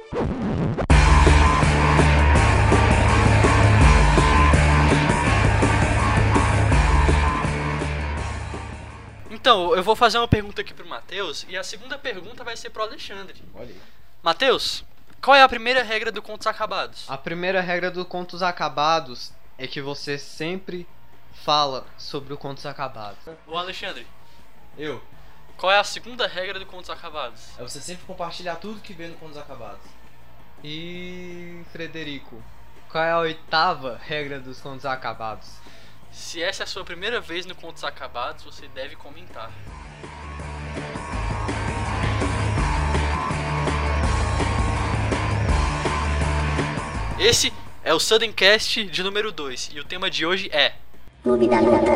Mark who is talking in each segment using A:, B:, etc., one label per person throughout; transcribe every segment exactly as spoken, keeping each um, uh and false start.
A: Então, eu vou fazer uma pergunta aqui pro Matheus, e a segunda pergunta vai ser pro Alexandre.
B: Olha aí.
A: Matheus, qual é a primeira regra do Contos Acabados?
C: A primeira regra do Contos Acabados é que você sempre fala sobre o Contos Acabados.
A: Ô Alexandre,
B: Eu.
A: qual é a segunda regra do Contos Acabados?
B: É você sempre compartilhar tudo que vê no Contos Acabados.
C: E Frederico, qual é a oitava regra dos Contos Acabados?
A: Se essa é a sua primeira vez no Contos Acabados, você deve comentar. Esse é o Suddencast de número dois, e o tema de hoje é...
D: Clube da Luta.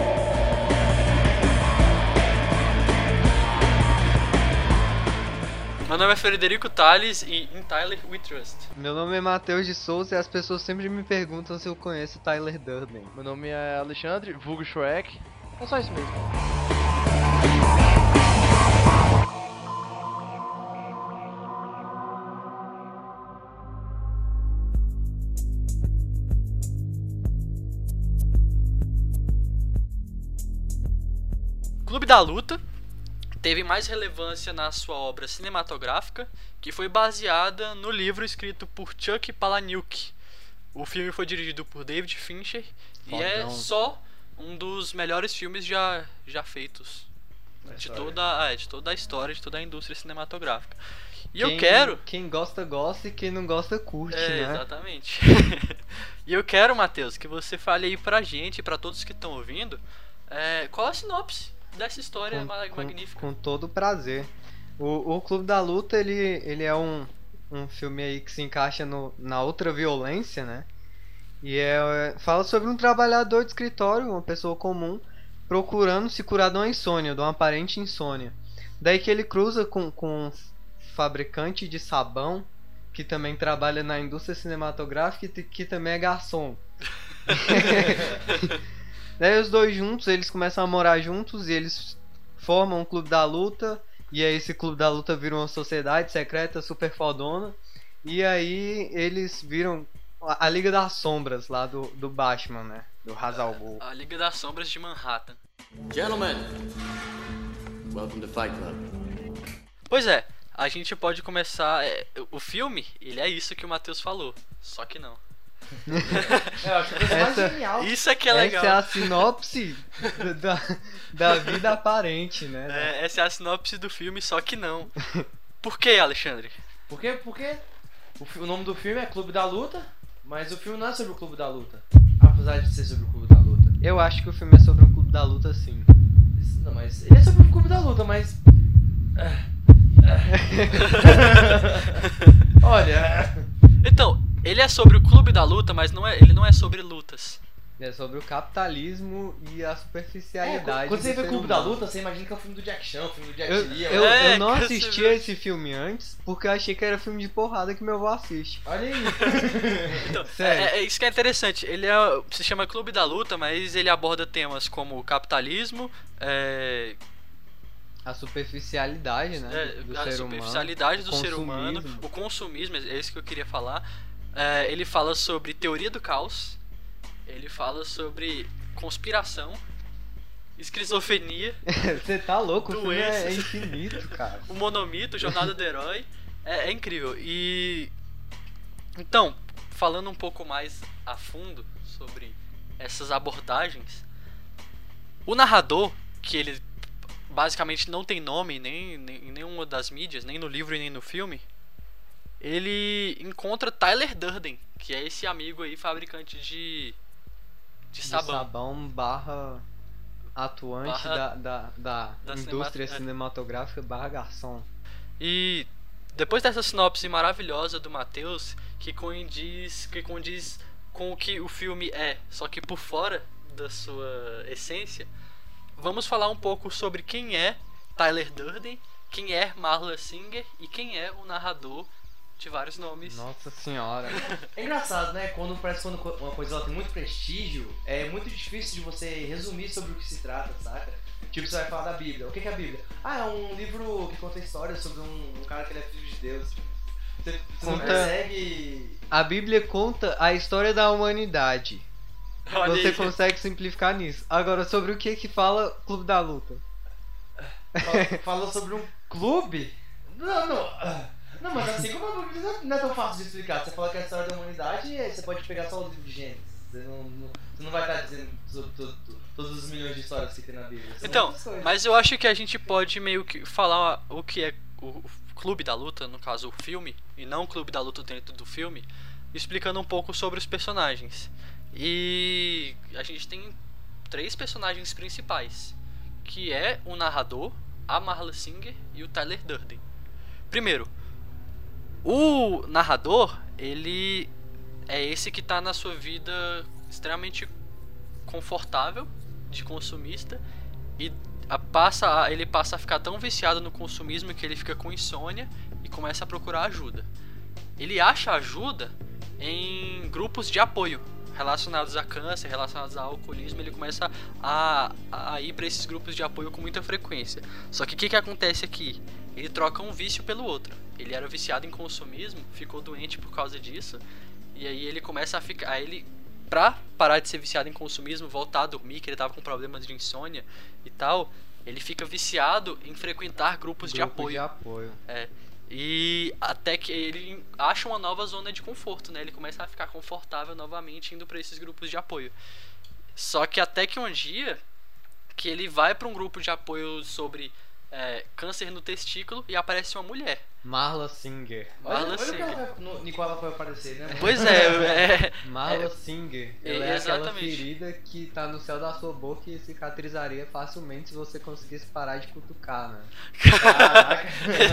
A: Meu nome é Frederico Tales e In Tyler We Trust.
C: Meu nome é Matheus de Souza e as pessoas sempre me perguntam se eu conheço Tyler Durden.
E: Meu nome é Alexandre, vulgo Shrek. É só isso mesmo.
A: Clube da Luta teve mais relevância na sua obra cinematográfica, que foi baseada no livro escrito por Chuck Palahniuk. O filme foi dirigido por David Fincher e é
C: Fodão.
A: só um dos melhores filmes já, já feitos de toda, ah, de toda a história, de toda a indústria cinematográfica. E
C: Quem-
A: eu quero...
C: Quem gosta, gosta e quem não gosta, curte,
A: É,
C: né?
A: exatamente. E eu quero, Matheus, que você fale aí pra gente, pra todos que estão ouvindo, é, qual a sinopse dessa história ma-
C: com,
A: magnífica.
C: com todo prazer. O, o Clube da Luta, ele, ele é um, um filme aí que se encaixa no, na outra violência, né? E é, é- fala sobre um trabalhador de escritório, uma pessoa comum, procurando se curar de uma insônia, de uma aparente insônia. Daí que ele cruza com, com um fabricante de sabão, que também trabalha na indústria cinematográfica e te- que também é garçom. Daí os dois juntos, eles começam a morar juntos e eles formam um clube da luta. E aí esse clube da luta vira uma sociedade secreta super fodona. E aí eles viram a, a Liga das Sombras lá do, do Batman, né? Do Ra's al Ghul.
A: A Liga das Sombras de Manhattan.
F: Gentlemen, welcome to Fight Club.
A: Pois é, a gente pode começar... é, o filme, ele é isso que o Matheus falou, só que não.
B: É, eu acho que a coisa mais
C: Essa-
B: genial.
A: Isso é que é legal.
C: Essa é a sinopse da, da vida aparente, né?
A: É, essa é a sinopse do filme, só que não. Por que, Alexandre?
B: Por quê? Porque o, fi- o nome do filme é Clube da Luta, mas o filme não é sobre o Clube da Luta. Apesar de ser sobre o Clube da Luta.
C: Eu acho que o filme é sobre um clube da luta, sim.
B: Isso- Não, mas ele é sobre o Clube da Luta, mas... Olha...
A: Então, ele é sobre o Clube da Luta, mas não é, ele não é sobre lutas.
C: É sobre o capitalismo e a
B: É,
C: superficialidade.
B: quando você
C: do
B: vê
C: ser
B: Clube da
C: humano.
B: Luta, você imagina que é o filme do Jack Chan, o filme do Jack
C: Eu,
B: Lee.
C: eu,
A: É,
C: eu não
A: que
C: assisti
A: você vê.
C: esse filme antes porque eu achei que era filme de porrada que meu avô assiste.
B: Olha aí.
A: Então,
C: Sério.
A: é, é isso que é interessante. Ele é, se chama Clube da Luta, mas ele aborda temas como capitalismo, é,
C: A superficialidade, né?
A: é,
C: do
A: a
C: ser
A: superficialidade
C: humano,
A: do
C: o
A: ser humano,
C: consumismo.
A: o consumismo, é isso que eu queria falar. É, ele fala sobre teoria do caos, ele fala sobre conspiração, esquizofrenia,
C: Você tá louco? O filme é, é
A: Doenças.
C: infinito, cara.
A: o monomito, jornada do herói. É, é incrível. E então, falando um pouco mais a fundo sobre essas abordagens, o narrador, que ele basicamente não tem nome nem, nem em nenhuma das mídias, nem no livro e nem no filme, ele encontra Tyler Durden, que é esse amigo aí fabricante de de
C: De
A: sabão.
C: sabão barra atuante
A: Barra
C: da, da, da,
A: da
C: indústria
A: cinema- é.
C: cinematográfica barra garçom.
A: E depois dessa sinopse maravilhosa do Matheus, que condiz, que condiz com o que o filme é, só que por fora da sua essência, vamos falar um pouco sobre quem é Tyler Durden, quem é Marla Singer e quem é o narrador de vários nomes.
C: Nossa senhora.
B: É engraçado, né? Quando parece que quando uma coisa ela tem muito prestígio, é muito difícil de você resumir sobre o que se trata, saca? Tipo, você vai falar da Bíblia. O que que é a Bíblia? Ah, é um livro que conta histórias sobre um, um cara que ele é filho de Deus. Você, você não
C: Conta-
B: consegue...
C: A Bíblia conta a história da humanidade.
A: Olha
C: Você
A: aí.
C: consegue simplificar nisso. Agora, sobre o que que fala Clube da Luta?
B: Fala- Falou sobre um clube? Não, não. ah, Não, mas assim como a Bíblia não é tão fácil de explicar. Você fala que é a história da humanidade e aí você pode pegar só o livro de Gênesis. Você não, não, você não vai estar dizendo sobre to- to- todos os milhões de histórias que tem na Bíblia. São
A: Então,
B: muitas coisas.
A: mas eu acho que a gente pode meio que falar o que é o Clube da Luta, no caso o filme, e não o Clube da Luta dentro do filme, explicando um pouco sobre os personagens. E a gente tem três personagens principais, que é o narrador, a Marla Singer e o Tyler Durden. Primeiro, o narrador, ele é esse que está na sua vida extremamente confortável de consumista e a- passa a- ele passa a ficar tão viciado no consumismo que ele fica com insônia e começa a procurar ajuda. Ele acha ajuda em grupos de apoio relacionados a câncer, relacionados a alcoolismo. Ele começa a, a ir para esses grupos de apoio com muita frequência. Só que o que, que acontece aqui? Ele troca um vício pelo outro. Ele era viciado em consumismo, ficou doente por causa disso, e aí ele começa a ficar... Aí ele, pra parar de ser viciado em consumismo, voltar a dormir, que ele tava com problemas de insônia e tal, ele fica viciado em frequentar grupos de
C: Grupo
A: apoio.
C: de apoio.
A: É. E até que ele acha uma nova zona de conforto, né? Ele começa a ficar confortável novamente indo para esses grupos de apoio. Só que até que um dia que ele vai para um grupo de apoio sobre é, câncer no testículo e aparece uma mulher.
C: Marla Singer.
B: Olha,
A: Marla
B: olha o que
A: Singer.
B: ela vai, no, Nicola vai aparecer, né?
A: Pois é, é,
C: Marla Singer.
A: é,
C: Ela é aquela
A: exatamente.
C: ferida que tá no céu da sua boca e cicatrizaria facilmente se você conseguisse parar de cutucar, né?
B: Caraca.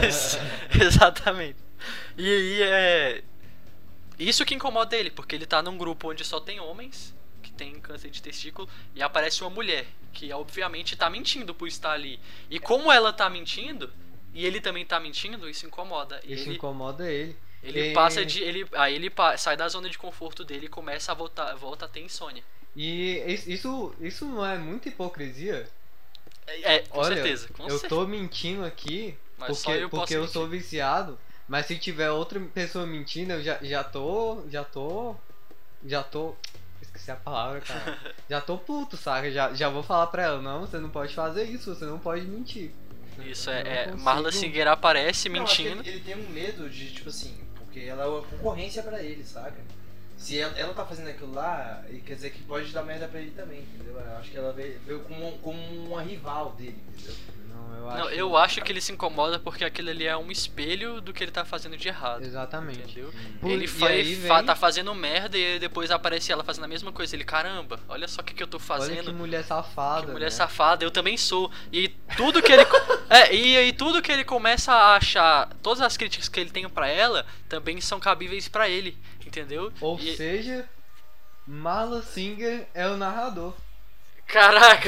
A: exatamente. E aí é isso que incomoda ele, porque ele tá num grupo onde só tem homens que tem câncer de testículo e aparece uma mulher que obviamente tá mentindo por estar ali. E como ela tá mentindo e ele também tá mentindo, isso incomoda. E
C: Isso
A: ele,
C: incomoda ele.
A: ele
C: E-
A: passa de ele aí ele pa- sai da zona de conforto dele e começa a voltar volta a ter insônia.
C: E is- isso, isso não é muita hipocrisia?
A: É, é, com
C: Olha,
A: certeza, com
C: eu
A: certeza.
C: tô mentindo aqui
A: Mas só
C: porque,
A: eu posso
C: porque eu
A: mentir.
C: sou viciado, mas se tiver outra pessoa mentindo, eu já, já tô. Já tô. Já tô. Esqueci a palavra, cara. Já tô puto, saca? Já, já vou falar pra ela, não, você não pode fazer isso, você não pode mentir.
A: Isso
C: Eu
A: é,
C: não
A: é
C: consigo.
A: Marla Singer aparece
B: Não, acho que
A: mentindo.
B: Ele, ele tem um medo de, tipo assim, porque ela é uma concorrência pra ele, saca? Se ela, ela tá fazendo aquilo lá, e quer dizer que pode dar merda pra ele também, entendeu? Eu acho que ela veio, veio como, como uma rival dele, entendeu?
C: Não, eu acho.
A: Não, eu acho que ele se incomoda porque aquilo ali é um espelho do que ele tá fazendo de errado.
C: Exatamente.
A: Entendeu?
C: Por-
A: Ele
C: e
A: fa
C: aí
A: fa-
C: vem-
A: tá fazendo merda e depois aparece ela fazendo a mesma coisa. Ele, caramba, olha só o que, que eu tô
C: Olha
A: fazendo.
C: que mulher safada.
A: Que mulher
C: né?
A: safada, eu também sou. E tudo que ele. é, e aí tudo que ele começa a achar. Todas as críticas que ele tem pra ela também são cabíveis pra ele. Entendeu?
C: Ou
A: E-
C: seja, Marla Singer é o narrador.
A: Caraca!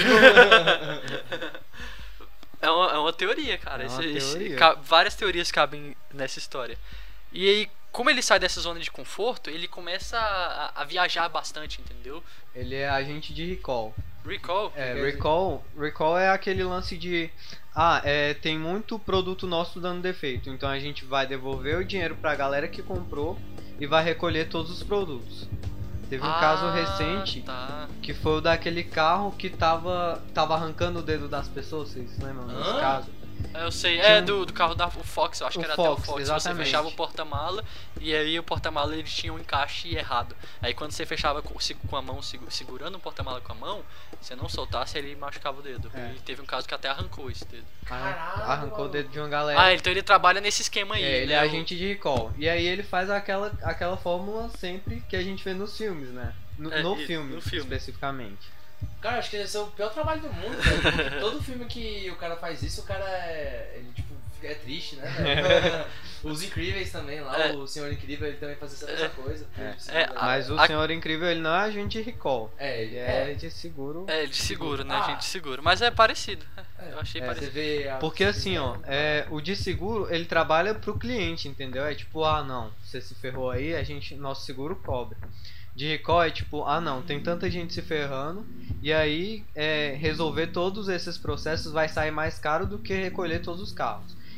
A: é, uma, é uma teoria, cara.
C: É uma
A: Esse- esse-
C: teoria.
A: ca- várias teorias cabem nessa história. E aí, como ele sai dessa zona de conforto, ele começa a, a viajar bastante, entendeu?
C: Ele é agente de recall.
A: Recall.
C: É,
B: quer dizer?
C: recall, recall é aquele lance de ah, é, tem muito produto nosso dando defeito, então a gente vai devolver o dinheiro pra galera que comprou e vai recolher todos os produtos. Teve um
A: Ah,
C: caso recente
A: Tá.
C: que foi o daquele carro que tava, tava arrancando o dedo das pessoas, vocês lembram desse
B: Hã?
C: caso?
A: Eu sei,
C: Tinha
A: é
C: um-
A: do, do carro da o Fox, eu acho
C: O
A: que era
C: Fox,
A: até o Fox. Você
C: exatamente.
A: fechava o porta-mala e aí o porta-mala ele tinha um encaixe errado. Aí quando você fechava com, se- com a mão, segu- segurando o porta-mala com a mão, você não soltasse, ele machucava o dedo.
C: É.
A: E teve um caso que até arrancou esse dedo.
C: Arran-
B: Caralho,
C: Arrancou o dedo de uma galera.
A: Ah, então ele trabalha nesse esquema aí.
C: É, ele
A: né?
C: é
A: O-
C: agente de recall. E aí ele faz aquela, aquela fórmula sempre que a gente vê nos filmes, né? No,
A: É,
C: no
A: e-
C: filme,
A: no filme.
C: especificamente.
B: Cara, acho que esse é o pior trabalho do mundo, velho. Porque todo filme que o cara faz isso, o cara é. Ele, tipo, é triste, né, velho? Os Incríveis também, lá,
A: É.
B: o Senhor Incrível, ele também faz essa mesma coisa.
C: É.
A: É,
C: Mas o
A: a-
C: Senhor Incrível, ele não é agente de recall.
B: É,
C: Ele
B: ele
C: é
B: é.
C: de seguro.
A: É, de seguro, né?
B: Ah.
A: Gente, seguro. Mas é parecido.
B: É,
A: Eu achei
C: é,
B: Você
A: parecido.
B: vê. a-
C: Porque assim, ó, é, o de seguro, ele trabalha pro cliente, entendeu? É tipo, ah não, você se ferrou aí, a gente, nosso seguro cobre. De recall é tipo, ah não, tem tanta gente se ferrando, e aí é, resolver todos esses processos vai sair mais caro do que recolher todos os carros.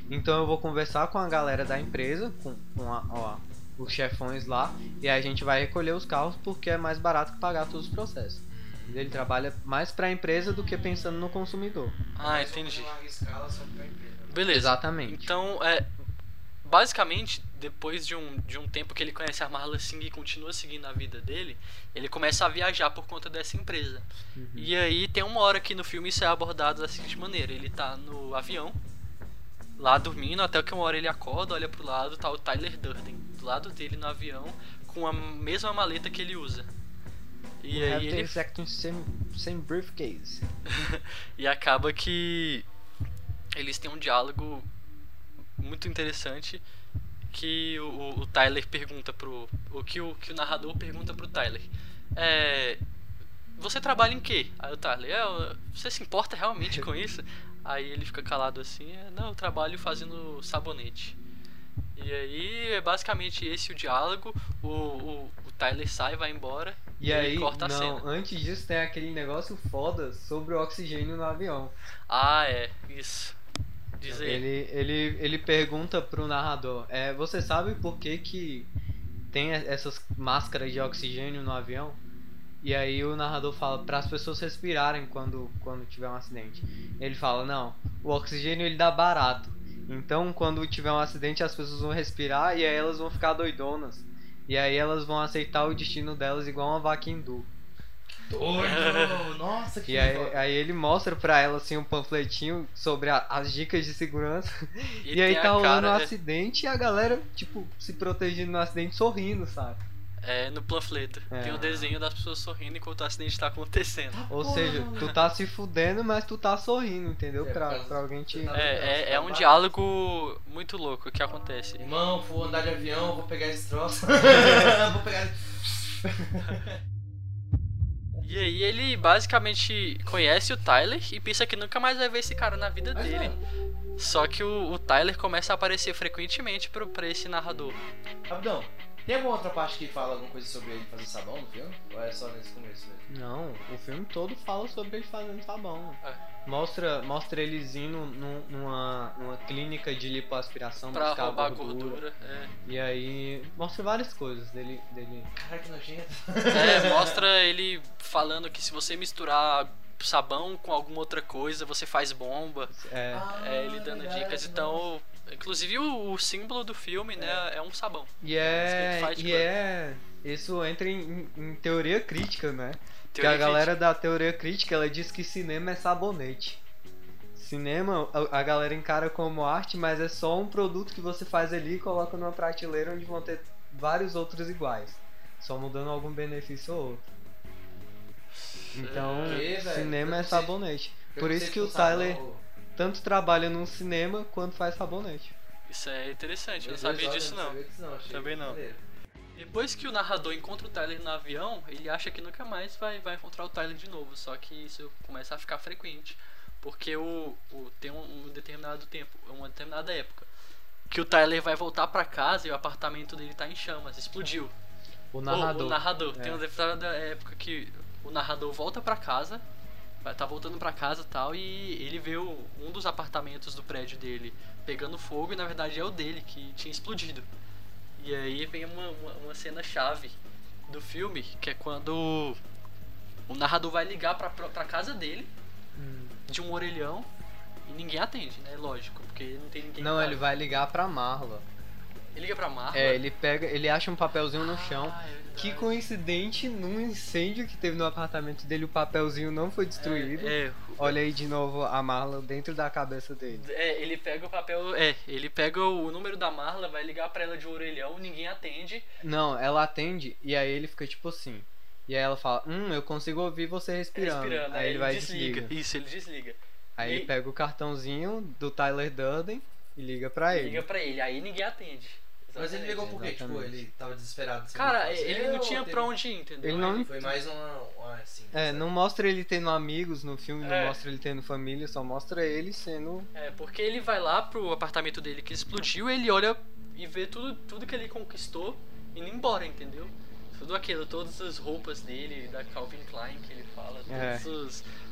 C: Então eu vou conversar com a galera da empresa, com, com a, ó, os chefões lá, e aí a gente vai recolher os carros porque é mais barato que pagar todos os processos. Ele trabalha mais para a empresa do que pensando no consumidor.
A: Ah, entendi.
B: Em larga escala, só pra empresa.
A: Beleza.
C: Exatamente.
A: Então, é, basicamente, depois de um, de um tempo que ele conhece a Marla Singh e continua seguindo a vida dele, ele começa a viajar por conta dessa empresa.
C: Uhum.
A: E aí tem uma hora que no filme isso é abordado da seguinte maneira: ele tá no avião, lá dormindo, até que uma hora ele acorda, olha pro lado, tá o Tyler Durden do lado dele no avião, com a mesma maleta que ele usa. E aí ele...
C: same, same briefcase.
A: E acaba que eles têm um diálogo muito interessante, que o, o Tyler pergunta pro... O que o, que o narrador pergunta pro Tyler. É... Você trabalha em quê? Aí o Tyler, é, você se importa realmente com isso? Aí ele fica calado assim, é, não, eu trabalho fazendo sabonete. E aí é basicamente esse o diálogo, o, o, o Tyler sai, vai embora
C: e,
A: e
C: aí,
A: corta a
C: não,
A: cena.
C: antes disso tem aquele negócio foda sobre o oxigênio no avião.
A: Ah, é, isso. Diz aí.
C: Ele, ele, ele pergunta pro narrador, é, você sabe por que que tem essas máscaras de oxigênio no avião? E aí o narrador fala para as pessoas respirarem quando, quando tiver um acidente. Ele fala, não, o oxigênio ele dá barato. Então quando tiver um acidente as pessoas vão respirar e aí elas vão ficar doidonas. E aí elas vão aceitar o destino delas igual uma vaca hindu.
B: Doido! Nossa, que
C: E aí,
B: foda.
C: aí ele mostra pra ela assim um panfletinho sobre a- as dicas de segurança.
A: E
C: E, aí
A: tem
C: tá
A: a
C: rolando um
A: cara-
C: acidente e a galera, tipo, se protegendo no acidente sorrindo, sabe?
A: É, no panfleto.
C: É.
A: Tem o desenho das pessoas sorrindo enquanto o acidente tá acontecendo.
C: Ou
B: Porra,
C: seja,
B: mano.
C: tu tá se fudendo, mas tu tá sorrindo, entendeu?
B: É,
C: pra,
B: por causa-
C: pra alguém te.
B: você tá-
A: É, é, é um
B: Tá
A: diálogo muito louco que acontece.
B: Irmão, vou andar de avião, vou pegar esse troço. vou pegar.
A: E aí ele basicamente conhece o Tyler e pensa que nunca mais vai ver esse cara na vida
B: Mas,
A: dele.
B: mano,
A: Só que o, o Tyler começa a aparecer frequentemente pro, pra esse narrador.
B: Rapidão, tem alguma outra parte que fala alguma coisa sobre ele fazer sabão no filme? Ou é só nesse começo mesmo?
C: Não, o filme todo fala sobre ele fazendo sabão.
A: É.
C: Mostra, mostra eles indo num- numa, numa clínica de lipoaspiração
A: Pra
C: buscar
A: roubar
C: gordura.
A: gordura. É.
C: E aí mostra várias coisas dele. dele.
B: Caralho, que nojento.
A: É, mostra ele falando que se você misturar sabão com alguma outra coisa, você faz bomba.
C: É,
A: É, ele dando
B: verdade,
A: dicas. Então, inclusive o, o símbolo do filme, né, é um sabão.
C: e é.
A: Escrito Fight
C: E
A: Club.
C: é. Isso entra em, em- em teoria crítica, né? Porque
A: Teoria
C: a galera da teoria crítica ela diz que cinema é sabonete. Cinema a, a galera encara como arte, mas é só um produto que você faz ali e coloca numa prateleira onde vão ter vários outros iguais. Só mudando algum benefício ou outro. Então,
B: É, velho,
C: cinema é
B: eu sei-
C: sabonete. Por isso que o Tyler tanto trabalha num cinema quanto faz sabonete.
A: Isso é interessante, eu não sabia disso não. Também não. Depois que o narrador encontra o Tyler no avião, ele acha que nunca mais vai, vai encontrar o Tyler de novo. Só que isso começa a ficar frequente. Porque o, o, tem um, um determinado tempo, uma determinada época, que o Tyler vai voltar pra casa e o apartamento dele tá em chamas, explodiu.
C: O
A: O-
C: narrador.
A: O, narrador.
C: É.
A: Tem uma determinada época que o narrador volta pra casa, vai tá voltando pra casa e tal, e ele vê o- um dos apartamentos do prédio dele pegando fogo e na verdade é o dele que tinha explodido. E aí vem uma, uma, uma cena chave do filme, que é quando o narrador vai ligar pra, pra, pra casa dele,
C: Hum.
A: de um orelhão, e ninguém atende, né? Lógico, porque não tem ninguém.
C: Não,
A: em
C: ele
A: casa.
C: vai ligar pra Marla.
A: Ele liga pra Marla.
C: É, ele pega, ele acha um papelzinho no
A: Ah,
C: chão.
A: é verdade.
C: Que coincidente, num incêndio que teve no apartamento dele, o papelzinho não foi destruído.
A: É, é,
C: Olha aí de novo a Marla dentro da cabeça dele.
A: É, ele pega o papel. É, ele pega o número da Marla, vai ligar pra ela de um orelhão, ninguém atende.
C: Não, ela atende e aí ele fica tipo assim. E aí ela fala, hum, eu consigo ouvir você respirando.
A: Respirando.
C: Aí ele vai e desliga.
A: Isso, ele desliga.
C: Aí
A: E-
C: ele pega o cartãozinho do Tyler Durden e liga pra ele.
A: Liga pra ele, aí ninguém atende.
B: Mas ele
A: Exatamente.
B: ligou por quê? Tipo,
C: Exatamente.
B: ele tava desesperado. sem
A: Cara,
B: o que fazer,
A: ele não
B: ou
A: tinha
B: teve-
A: pra onde ir, entendeu?
C: Ele não-
B: Foi mais uma. uma assim,
C: É, não mostra ele tendo amigos no filme, não
A: É.
C: mostra ele tendo família, só mostra ele sendo.
A: É, porque ele vai lá pro apartamento dele que explodiu, ele olha e vê tudo, tudo que ele conquistou indo embora, entendeu? Tudo aquilo, todas as roupas dele, da Calvin Klein que ele fala,
C: É.
A: todos os,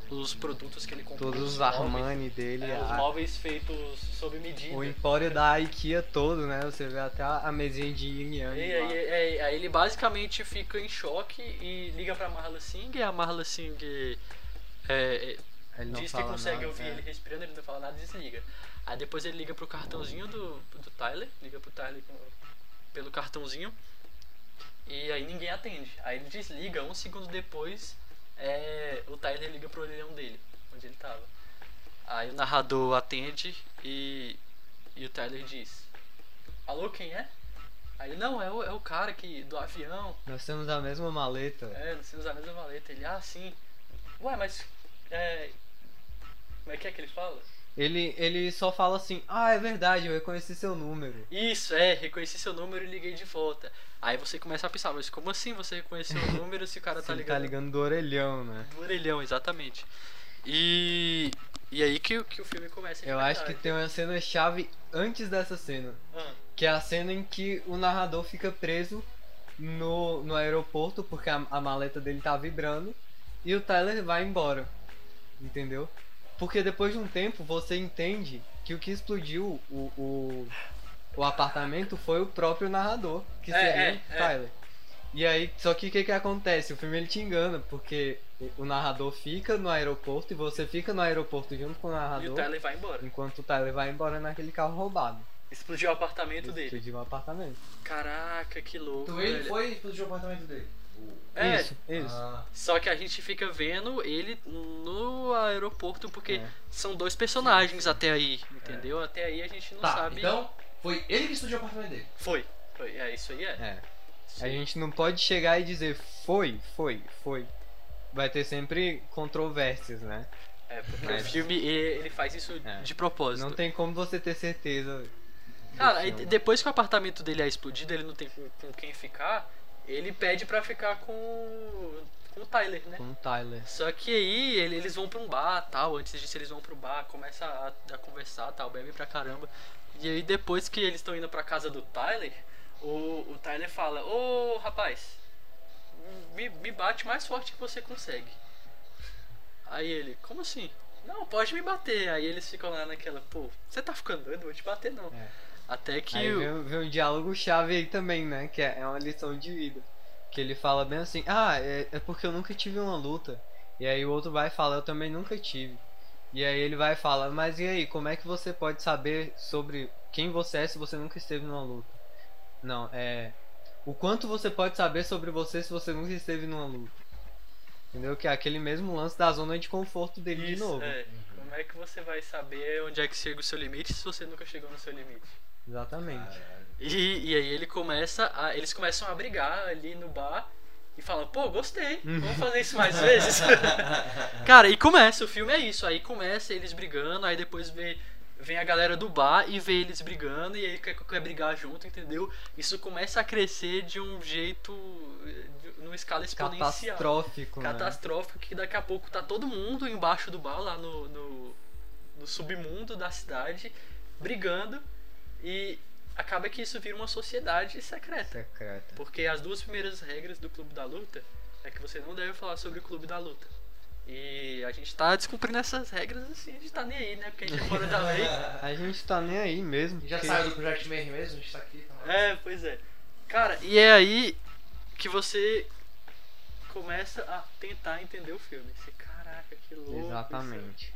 A: os produtos que ele comprou.
C: Todos os
A: móveis,
C: Armani dele,
A: é, os
C: a-
A: móveis feitos sob medida.
C: o empório da IKEA todo, né? Você vê até a a mesinha de yin
A: E
C: yang.
A: aí,
C: lá.
A: aí- aí ele basicamente fica em choque e liga pra Marla Singh, e a Marla Singh é,
C: Ele não
A: diz que
C: fala
A: consegue
C: nada,
A: ouvir
C: é.
A: ele respirando, ele não fala nada e desliga. Aí depois ele liga pro cartãozinho do, do Tyler, liga pro Tyler com- pelo cartãozinho, e aí ninguém atende. Aí ele desliga, um segundo depois, é, o Tyler liga pro orelhão dele, onde ele tava. Aí o narrador atende e, e o Tyler diz: alô, quem é? Aí ele, não, é o, é o cara que, do avião.
C: Nós temos a mesma maleta.
A: É, nós temos a mesma maleta. Ele, ah, sim. Ué, mas. É. Como é que é que ele fala?
C: Ele, ele só fala assim, ah, é verdade, eu reconheci seu número.
A: Isso, é, reconheci seu número e liguei de volta. Aí você começa a pensar, mas como assim você reconheceu o número se o cara
C: Se
A: tá
C: ele
A: ligando?
C: tá ligando do orelhão, né?
A: Do orelhão, exatamente. E. E aí que, o- que o filme começa de
C: Eu acho que
A: verdade.
C: tem uma cena chave antes dessa cena.
A: Ah,
C: Que é a cena em que o narrador fica preso no, no aeroporto porque a, a maleta dele tá vibrando e o Tyler vai embora. Entendeu? Porque depois de um tempo você entende que o que explodiu o, o, o apartamento foi o próprio narrador, que
A: É,
C: seria
A: é,
C: o
A: é.
C: Tyler. E aí, só que o que que acontece? O filme ele te engana, porque o narrador fica no aeroporto e você fica no aeroporto junto com o
A: e
C: narrador,
A: o Tyler vai embora.
C: enquanto o Tyler vai embora naquele carro roubado.
A: Explodiu o apartamento dele.
C: Explodiu o apartamento.
A: Caraca, que louco.
B: Então ele
A: velho.
B: foi e explodiu o apartamento dele.
A: É,
C: Isso, isso.
B: Ah,
A: só que a gente fica vendo ele no aeroporto porque
C: É.
A: são dois personagens até aí, entendeu? Até aí a gente não
B: tá,
A: sabe.
B: então foi ele que explodiu o apartamento dele.
A: Foi. Foi. É, isso aí é.
C: É.
A: Isso
C: A
A: aí.
C: gente não pode chegar e dizer foi, foi, foi. Vai ter sempre controvérsias, né?
A: É, porque
C: Mas-
A: o filme ele, ele faz isso
C: É.
A: de propósito.
C: Não tem como você ter certeza. do
A: Cara, aí
C: filme.
A: depois que o apartamento dele é explodido, ele não tem com, com quem ficar, ele pede pra ficar com, com o Tyler, né?
C: Com o Tyler.
A: Só que aí ele- eles vão pra um bar tal, antes disso eles vão pro bar, começa a, a conversar tal, bebe pra caramba. E aí depois que eles estão indo pra casa do Tyler, o, o Tyler fala, ô rapaz, me, me bate mais forte que você consegue. Aí ele, como assim? Não, pode me bater. Aí eles ficam lá naquela, pô, você tá ficando doido? Não vou te bater não.
C: É.
A: Até que
C: Aí
A: o...
C: vem, vem um diálogo chave aí também, né? Que é é uma lição de vida. Que ele fala bem assim, ah, é, é porque eu nunca tive uma luta. E aí o outro vai e fala, eu também nunca tive. E aí ele vai e fala, mas e aí, como é que você pode saber sobre quem você é se você nunca esteve numa luta? Não, é... O quanto você pode saber sobre você se você nunca esteve numa luta? Entendeu? Que é aquele mesmo lance da zona de conforto dele de
A: Isso,
C: novo.
A: é. Como é que você vai saber onde é que chega o seu limite se você nunca chegou no seu limite?
C: Exatamente.
A: E, e aí ele começa a, eles começam a brigar ali no bar e falam, pô, gostei, vamos fazer isso mais vezes. Cara, e começa, o filme é isso, aí começa eles brigando, aí depois vem, vem a galera do bar e vê eles brigando e aí quer, quer brigar junto, entendeu? Isso começa a crescer de um jeito, de, numa escala exponencial.
C: Catastrófico, né?
A: Catastrófico, que daqui a pouco tá todo mundo embaixo do bar, lá no, no, no submundo da cidade, brigando, e acaba que isso vira uma sociedade secreta.
C: Secreta.
A: Porque as duas primeiras regras do Clube da Luta é que você não deve falar sobre o Clube da Luta. E a gente tá descumprindo essas regras assim, a gente tá nem aí, né? Porque a gente é fora da lei.
C: A gente tá nem aí mesmo.
B: Já
C: porque-
B: saiu do Project Mayhem mesmo? A gente tá aqui. Tá lá.
A: É, pois é. Cara, e é aí que você começa a tentar entender o filme. Você, caraca, que louco.
C: Exatamente.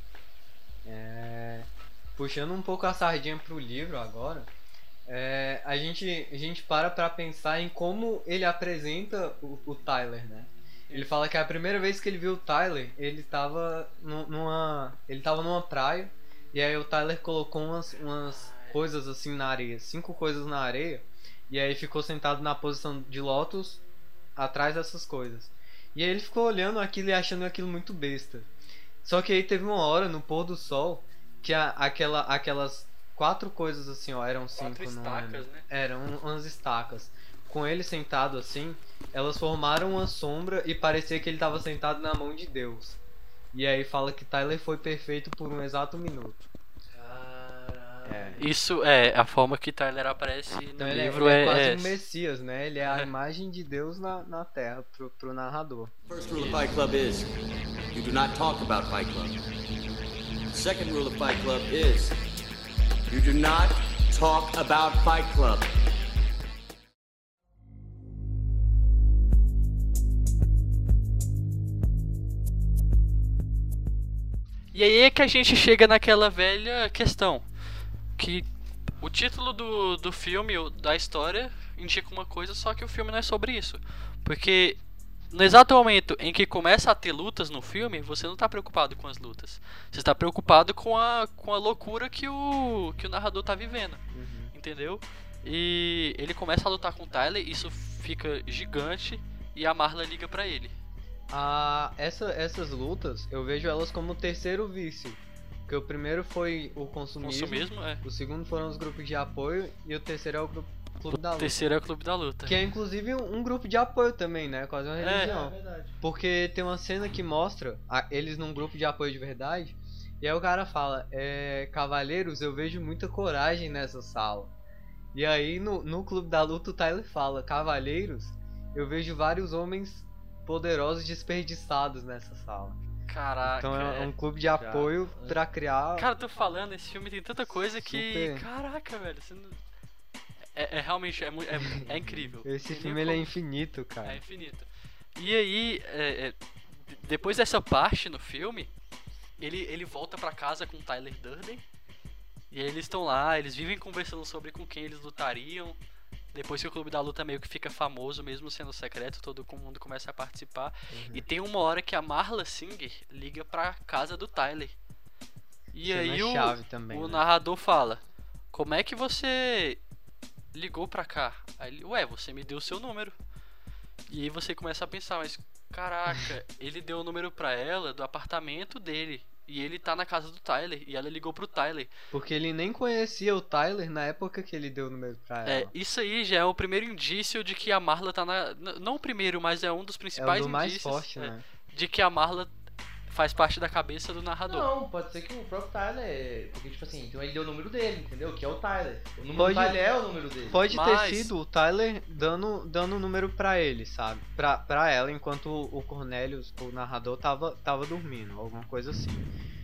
C: É, Puxando um pouco a sardinha pro livro agora, é, a, gente, a gente para pra pensar em como ele apresenta o, o Tyler, né? Ele fala que a primeira vez que ele viu o Tyler, ele tava nu- numa, ele tava numa praia, e aí o Tyler colocou umas, umas coisas assim na areia, cinco coisas na areia, e aí ficou sentado na posição de lótus atrás dessas coisas. E aí ele ficou olhando aquilo e achando aquilo muito besta. Só que aí teve uma hora no pôr do sol que a, aquela, aquelas quatro coisas assim, ó, eram cinco,
A: Quatro
C: não
A: estacas,
C: lembro.
A: né?
C: Eram umas estacas. Com ele sentado assim, elas formaram uma sombra e parecia que ele estava sentado na mão de Deus. E aí fala que Tyler foi perfeito por um exato minuto.
B: Caralho.
C: É.
A: Isso é a forma que Tyler aparece no
C: Então ele, é-
A: livro.
C: ele é,
A: é,
C: quase
A: é
C: um Messias, né? Ele é a imagem de Deus na, na Terra pro, pro narrador.
F: First rule of Fight Club is you do not talk about Fight Club. The second rule of Fight Club is you do not talk about Fight Club.
A: E aí é que a gente chega naquela velha questão, que o título do, do filme, ou da história, indica uma coisa, só que o filme não é sobre isso. Porque no exato momento em que começa a ter lutas no filme, você não está preocupado com as lutas. Você está preocupado com a, com a loucura que o, que o narrador está vivendo, uhum. Entendeu? E ele começa a lutar com o Tyler, isso fica gigante, e a Marla liga pra ele.
C: Ah, essa, essas lutas, eu vejo elas como o terceiro vício. Porque o primeiro foi o consumismo,
A: consumismo é.
C: O segundo foram os grupos de apoio, e o terceiro é o grupo, Clube da Luta.
A: O terceiro é o Clube da Luta.
C: Que é inclusive um, um grupo de apoio também, né? Quase uma religião.
B: É, é verdade.
C: Porque tem uma cena que mostra a, eles num grupo de apoio de verdade, e aí o cara fala, é, cavaleiros, eu vejo muita coragem nessa sala. E aí no, no Clube da Luta o Tyler fala, cavaleiros, eu vejo vários homens poderosos desperdiçados nessa sala.
A: Caraca.
C: Então é um clube de apoio
B: Já.
C: pra criar.
A: Cara, eu tô falando, esse filme tem tanta coisa que.
C: Super.
A: Caraca, velho. Você não... é, é realmente é, mu- é, é incrível.
C: Esse
A: Tem
C: filme
A: nem
C: ele é
A: como-
C: infinito, cara.
A: É infinito. E aí, é, é, d- depois dessa parte no filme, ele, ele volta pra casa com o Tyler Durden. E aí eles estão lá, eles vivem conversando sobre com quem eles lutariam. Depois que o Clube da Luta meio que fica famoso, mesmo sendo secreto, todo mundo começa a participar.
C: Uhum.
A: E tem uma hora que a Marla Singer liga pra casa do Tyler. E
C: Cena
A: aí o,
C: chave também,
A: o
C: né?
A: narrador fala, como é que você ligou pra cá? Aí ele, ué, você me deu o seu número. E aí você começa a pensar, mas caraca, ele deu o número pra ela do apartamento dele. E ele tá na casa do Tyler. E ela ligou pro Tyler.
C: Porque ele nem conhecia o Tyler na época que ele deu o número pra ela.
A: É, isso aí já é o primeiro indício de que a Marla tá na... n- Não o primeiro, mas é um dos
C: É o
A: principais
C: do mais
A: indícios
C: forte,
A: é,
C: né?
A: de que a Marla faz parte da cabeça do narrador.
B: Não, pode ser que o próprio Tyler. Porque, tipo assim, então ele deu o número dele, entendeu? Que é o Tyler. O número
C: Pode-
B: do Tyler é o número dele.
C: Pode
A: Mas-
C: ter sido o Tyler dando dando o número pra ele, sabe? Pra, pra ela, enquanto o, o Cornelius, o narrador, tava, tava dormindo, alguma coisa assim.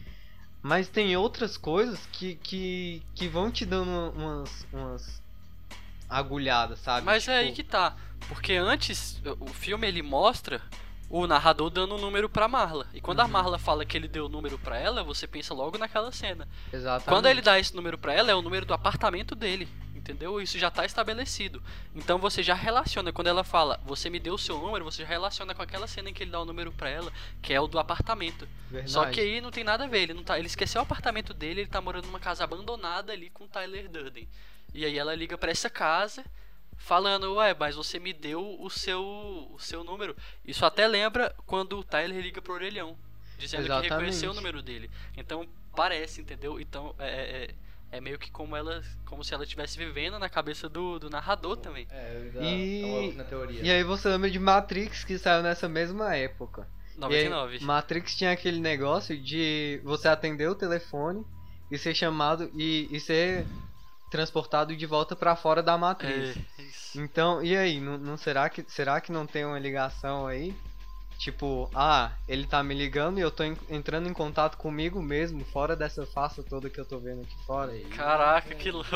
C: Mas tem outras coisas que, que, que vão te dando umas, umas agulhadas, sabe?
A: Mas
C: Tipo,
A: é aí que tá. Porque antes, o filme ele mostra o narrador dando o número pra Marla. E quando a
C: Uhum.
A: Marla fala que ele deu o número pra ela, você pensa logo naquela cena.
C: Exatamente.
A: Quando ele dá esse número pra ela, é o número do apartamento dele. Entendeu? Isso já tá estabelecido. Então você já relaciona. Quando ela fala, você me deu o seu número, você já relaciona com aquela cena em que ele dá o número pra ela, que é o do apartamento.
C: Verdade.
A: Só que aí não tem nada a ver. Ele, não tá, ele esqueceu o apartamento dele, ele tá morando numa casa abandonada ali com o Tyler Durden. E aí ela liga pra essa casa, falando, ué, mas você me deu o seu, o seu número. Isso até lembra quando o Tyler liga pro orelhão, dizendo
C: Exatamente.
A: que reconheceu o número dele. Então parece, entendeu? Então é, é, é meio que como ela, como se ela estivesse vivendo na cabeça do, do narrador também.
B: É, eu ainda
C: E-
B: tava na teoria.
C: E aí você lembra de Matrix, que saiu nessa mesma época.
A: noventa e
C: E aí,
A: nove.
C: Matrix tinha aquele negócio de você atender o telefone e ser chamado e, e ser transportado de volta pra fora da matriz.
A: É, isso.
C: Então, e aí, não, não será que será que não tem uma ligação aí? Tipo, ah, ele tá me ligando e eu tô en- entrando em contato comigo mesmo, fora dessa farsa toda que eu tô vendo aqui fora.
A: Caraca, que louco.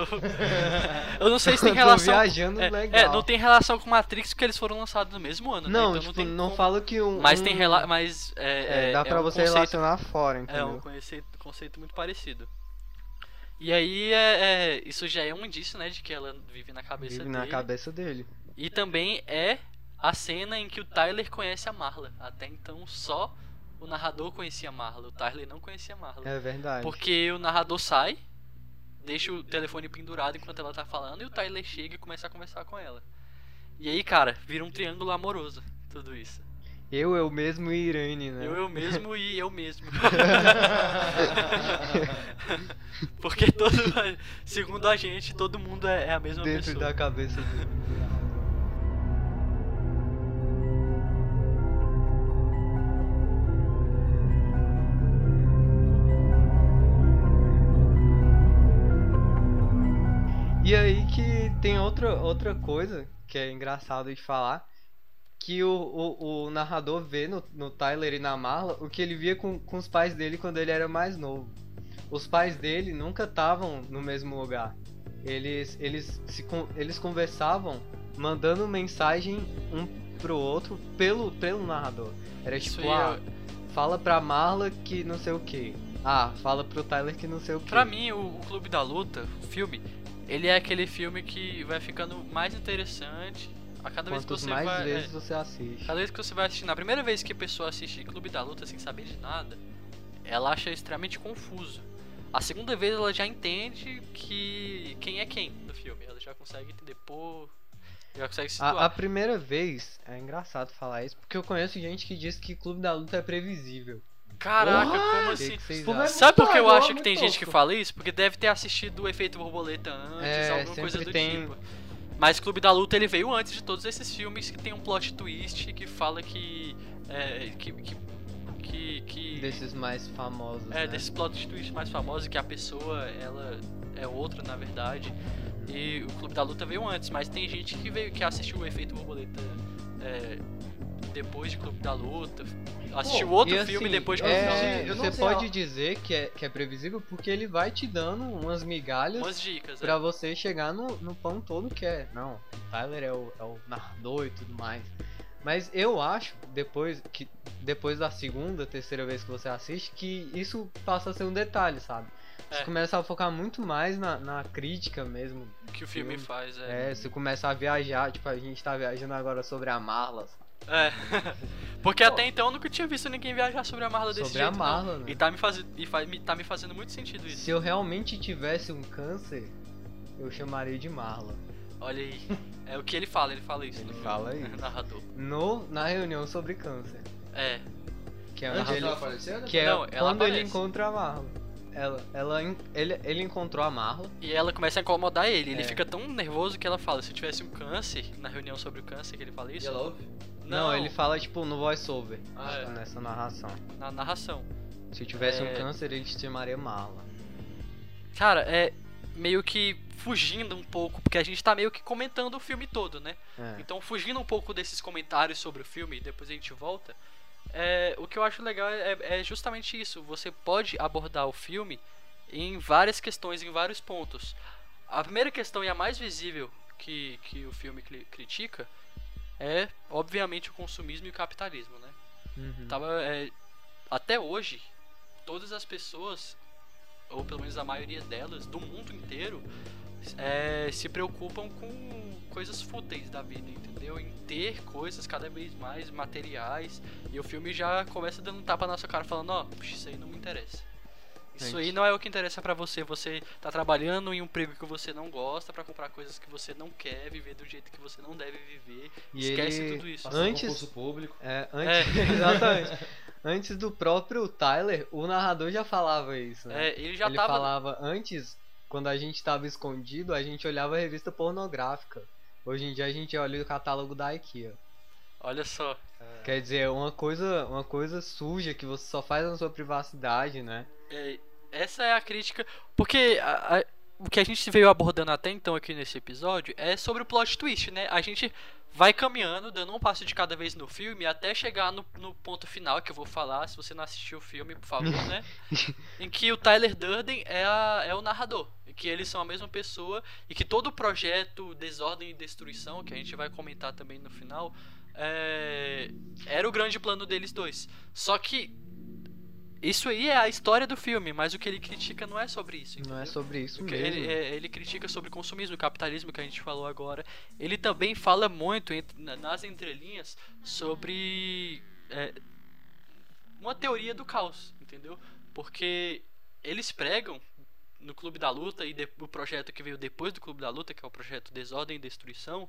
A: Eu não sei se tem
C: Tô
A: relação.
C: viajando
A: é,
C: legal.
A: é, não tem relação com Matrix porque eles foram lançados no mesmo ano, né?
C: Não,
A: Então
C: tipo,
A: tem
C: não
A: como-
C: falo que um.
A: Mas
C: um-
A: tem rela... mas é,
C: É,
A: é,
C: dá
A: é
C: pra
A: um
C: você
A: conceito...
C: relacionar fora,
A: É
C: entendeu?
A: um conceito, conceito muito parecido. E aí é, é, isso já é um indício, né, de que ela vive na cabeça
C: Vive
A: dele.
C: na cabeça dele.
A: E também é a cena em que o Tyler conhece a Marla. Até então só o narrador conhecia a Marla, o Tyler não conhecia a Marla.
C: É verdade.
A: Porque o narrador sai, deixa o telefone pendurado enquanto ela tá falando e o Tyler chega e começa a conversar com ela. E aí, cara, vira um triângulo amoroso tudo isso.
C: Eu, eu mesmo e Irene, né?
A: Eu, eu mesmo e eu mesmo. Porque todo, segundo a gente, todo mundo é, é a mesma
C: Dentro
A: pessoa.
C: da cabeça dele. E aí que tem outra, outra coisa que é engraçado de falar, que o, o, o narrador vê no, no Tyler e na Marla o que ele via com, com os pais dele quando ele era mais novo. Os pais dele nunca estavam no mesmo lugar. Eles, eles, se, eles conversavam mandando mensagem um pro outro pelo, pelo narrador. Era
A: Isso
C: tipo,
A: aí
C: ah,
A: é-
C: fala pra Marla que não sei o que. Ah, fala pro Tyler que não sei o que.
A: Pra mim, o, o Clube da Luta, o filme, ele é aquele filme que vai ficando mais interessante a cada vez que
C: Quantos
A: você
C: mais
A: vai.
C: vezes
A: é,
C: você assiste.
A: cada vez que você vai assistir. Na primeira vez que a pessoa assiste Clube da Luta sem saber de nada, ela acha extremamente confuso. A segunda vez ela já entende que quem é quem do filme. Ela já consegue entender, pô. Já consegue se situar.
C: A, a primeira vez, é engraçado falar isso, porque eu conheço gente que diz que Clube da Luta é previsível.
A: Caraca,
B: Porra!
A: como
C: O que
A: assim?
C: que vocês
B: Pô,
C: acham?
B: mas-
A: Sabe por que eu
B: Muito
A: acho que
B: muito
A: tem gente que
B: tosco.
A: fala isso? Porque deve ter assistido o Efeito Borboleta antes,
C: É,
A: alguma coisa
C: sempre
A: do
C: tem-
A: tipo. Mas Clube da Luta ele veio antes de todos esses filmes que tem um plot twist que fala que. É, que. que, que, que
C: Desses mais famosos,
A: é,
C: né?
A: desses plot twist mais famosos que a pessoa ela é outra na verdade. E o Clube da Luta veio antes, mas tem gente que veio que assistiu o Efeito Borboleta é, depois de Clube da Luta. Assistiu
B: Pô,
A: outro
C: E,
A: filme
C: assim,
A: depois de
B: eu
A: Clube da
B: não
A: Luta.
C: é,
B: sei, eu não
C: você
B: sei,
C: pode
B: ó.
C: dizer que é, que é previsível porque ele vai te dando umas migalhas
A: Umas dicas,
C: pra
A: é.
C: você chegar no, no pão todo que é. Não, o Tyler é o, é o narrador e tudo mais. Mas eu acho, depois, que, depois da segunda, terceira vez que você assiste, que isso passa a ser um detalhe, sabe? Você
A: É.
C: começa a focar muito mais na, na crítica mesmo.
A: Que o filme
C: filme.
A: faz, é.
C: É, você começa a viajar, tipo, a gente tá viajando agora sobre a Marla.
A: É. Porque até então eu nunca tinha visto ninguém viajar sobre a Marla desse
C: Sobre
A: jeito.
C: a Marla,
A: não.
C: né?
A: E tá me fazendo. E faz, me- tá me fazendo muito sentido isso.
C: Se eu realmente tivesse um câncer, eu chamaria de Marla.
A: Olha aí. É o que ele fala, ele fala isso.
C: Ele
A: no
C: fala isso.
A: narrador.
C: No, na reunião sobre câncer.
A: É.
C: Que é
B: Antes
C: onde
B: de
C: ele,
B: ela aparecer, né?
C: que é
A: Não, ela
C: quando ele
A: aparece.
C: encontra a Marla. Ela, ela, en- ele, ele encontrou a Marla.
A: E ela começa a incomodar ele. Ele
C: É.
A: fica tão nervoso que ela fala: se eu tivesse um câncer, na reunião sobre o câncer que ele fala
B: E
A: isso.
B: ela ouve?
C: Não, ele fala tipo no voice-over.
B: Ah,
A: é.
C: Nessa narração.
A: Na narração.
C: Se eu tivesse
A: É.
C: um câncer, ele te chamaria Marla.
A: Cara, é meio que fugindo um pouco, porque a gente tá meio que comentando o filme todo, né?
C: É.
A: Então, fugindo um pouco desses comentários sobre o filme, depois a gente volta. É, o que eu acho legal é, é justamente isso. Você pode abordar o filme em várias questões, em vários pontos. A primeira questão e a mais visível que, que o filme cli- critica é, obviamente, o consumismo e o capitalismo, né?
C: Uhum.
A: Tava, é, até hoje, todas as pessoas, ou pelo menos a maioria delas, do mundo inteiro, é, se preocupam com coisas fúteis da vida, entendeu? Em ter coisas cada vez mais materiais. E o filme já começa dando um tapa na sua cara, falando: ó, oh, isso aí não me interessa. Isso
C: Gente.
A: aí não é o que interessa pra você. Você tá trabalhando em um emprego que você não gosta pra comprar coisas que você não quer, viver do jeito que você não deve viver.
C: E
A: Esquece
C: ele-
A: tudo isso.
B: Passando
C: Antes-
B: concurso público.
C: É, antes, exatamente. Antes do próprio Tyler, o narrador já falava isso, né?
A: É, ele já
C: ele
A: tava.
C: falava antes, quando a gente tava escondido, a gente olhava a revista pornográfica. Hoje em dia a gente olha o catálogo da IKEA.
A: Olha só.
C: Quer dizer, uma coisa, uma coisa suja que você só faz na sua privacidade, né?
A: É, essa é a crítica. Porque a- a- o que a gente veio abordando até então aqui nesse episódio é sobre o plot twist, né? A gente vai caminhando, dando um passo de cada vez no filme, até chegar no, no ponto final que eu vou falar. Se você não assistiu o filme, por favor, né? Em que o Tyler Durden é, a- é o narrador. E que eles são a mesma pessoa. E que todo o projeto Desordem e Destruição, que a gente vai comentar também no final, é, era o grande plano deles dois. Só que isso aí é a história do filme, mas o que ele critica não é sobre isso.
C: Não é
A: entendeu?
C: sobre isso
A: Porque
C: mesmo.
A: ele, é, ele critica sobre consumismo e capitalismo que a gente falou agora. Ele também fala muito entre- na- nas entrelinhas sobre é, uma teoria do caos, entendeu? Porque eles pregam no Clube da Luta e de, o projeto que veio depois do Clube da Luta, que é o projeto Desordem e Destruição,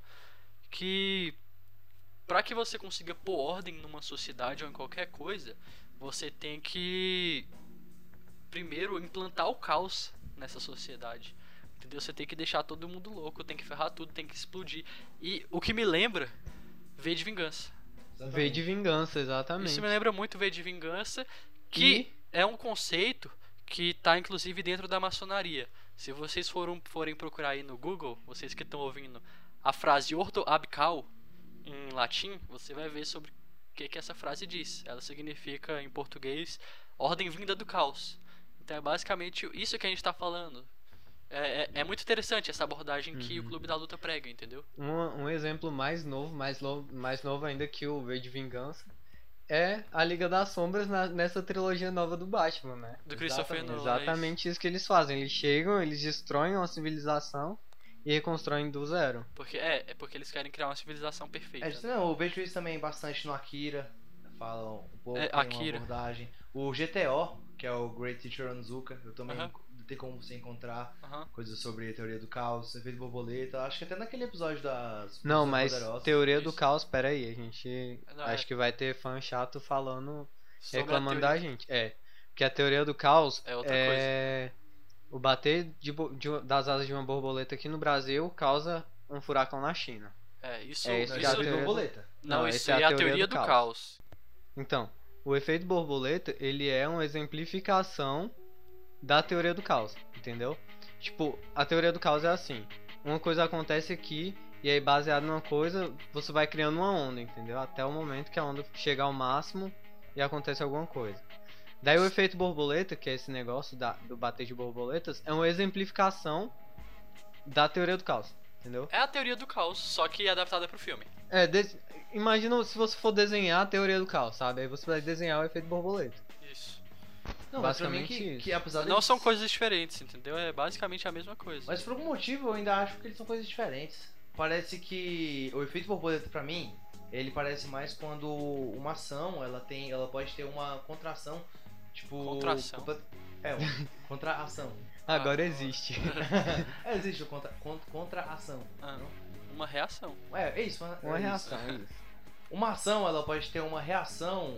A: que para que você consiga pôr ordem numa sociedade ou em qualquer coisa, você tem que primeiro implantar o caos nessa sociedade. Entendeu? Você tem que deixar todo mundo louco, tem que ferrar tudo, tem que explodir. E o que me lembra V de Vingança.
C: V de Vingança, exatamente.
A: Isso me lembra muito V de Vingança, que é um conceito que está inclusive dentro da maçonaria. Se vocês foram, forem procurar aí no Google, vocês que estão ouvindo, a frase Ordo Abcal, em latim, você vai ver sobre o que, que essa frase diz. Ela significa, em português, ordem vinda do caos. Então é basicamente isso que a gente tá falando. É, é, é muito interessante essa abordagem que o Clube da Luta prega, entendeu?
C: Um, um exemplo mais novo, mais, lo, mais novo ainda que o V de Vingança, é a Liga das Sombras na, nessa trilogia nova do Batman, né?
A: Do Christopher
B: Exatamente.
A: Nolan. é
C: Exatamente isso que eles fazem. Eles chegam, eles destroem uma civilização e reconstroem do zero.
A: isso. Porque, é, é porque eles querem criar uma civilização perfeita.
B: É, isso não, eu vejo isso também bastante no Akira. Falam um pouco,
A: É,
B: tem
A: Akira.
B: uma abordagem. O G T O, que é o Great Teacher Onizuka, eu também
A: Aham.
B: tem como você encontrar
A: Aham.
B: coisas sobre a teoria do caos, efeito borboleta. Acho que até naquele episódio das
C: Não,
B: Forças
C: mas
B: Poderosas.
C: teoria do
A: Isso.
C: caos, peraí, a gente
A: Não,
C: acho
A: é.
C: que vai ter fã chato falando,
A: Sobre a
C: reclamando
A: teoria-
C: da gente. É, porque a teoria do caos
A: É outra
C: é o bater de, bo- de- das asas de uma borboleta aqui no Brasil causa um furacão na China.
A: É, isso,
C: É,
B: Não,
C: isso
B: isso
C: que é a
B: é efeito
C: teoria do-
B: borboleta.
A: não,
C: Não,
A: isso
C: essa
A: é a teoria, do, caos.
C: Então, o efeito borboleta, ele é uma exemplificação da teoria do caos, entendeu? Tipo, a teoria do caos é assim, uma coisa acontece aqui, e aí baseado numa coisa, você vai criando uma onda, entendeu? Até o momento que a onda chega ao máximo e acontece alguma coisa. Daí o efeito borboleta, que é esse negócio da, do bater de borboletas, é uma exemplificação da teoria do caos, entendeu?
A: É a teoria do caos, só que adaptada pro filme.
C: É, des- imagina se você for desenhar a teoria do caos, sabe? Aí você vai desenhar o efeito borboleta.
A: Isso.
B: Não, mas pra mim
C: Basicamente
B: que,
C: isso.
B: que apesar
A: Não
B: deles-
A: são coisas diferentes, entendeu? É basicamente a mesma coisa.
B: Mas por algum motivo eu ainda acho que eles são coisas diferentes. Parece que o efeito borboleta pra mim, ele parece mais quando uma ação, ela tem, ela pode ter uma contração, tipo
A: Contração?
B: compa- É, uma contraação.
C: Agora
A: Ah,
C: existe.
B: É, existe o contra, contra, contraação.
A: Ah, uma reação.
B: É, é isso, uma,
C: Uma
B: é
C: reação,
B: isso.
C: é isso.
B: Uma ação, ela pode ter uma reação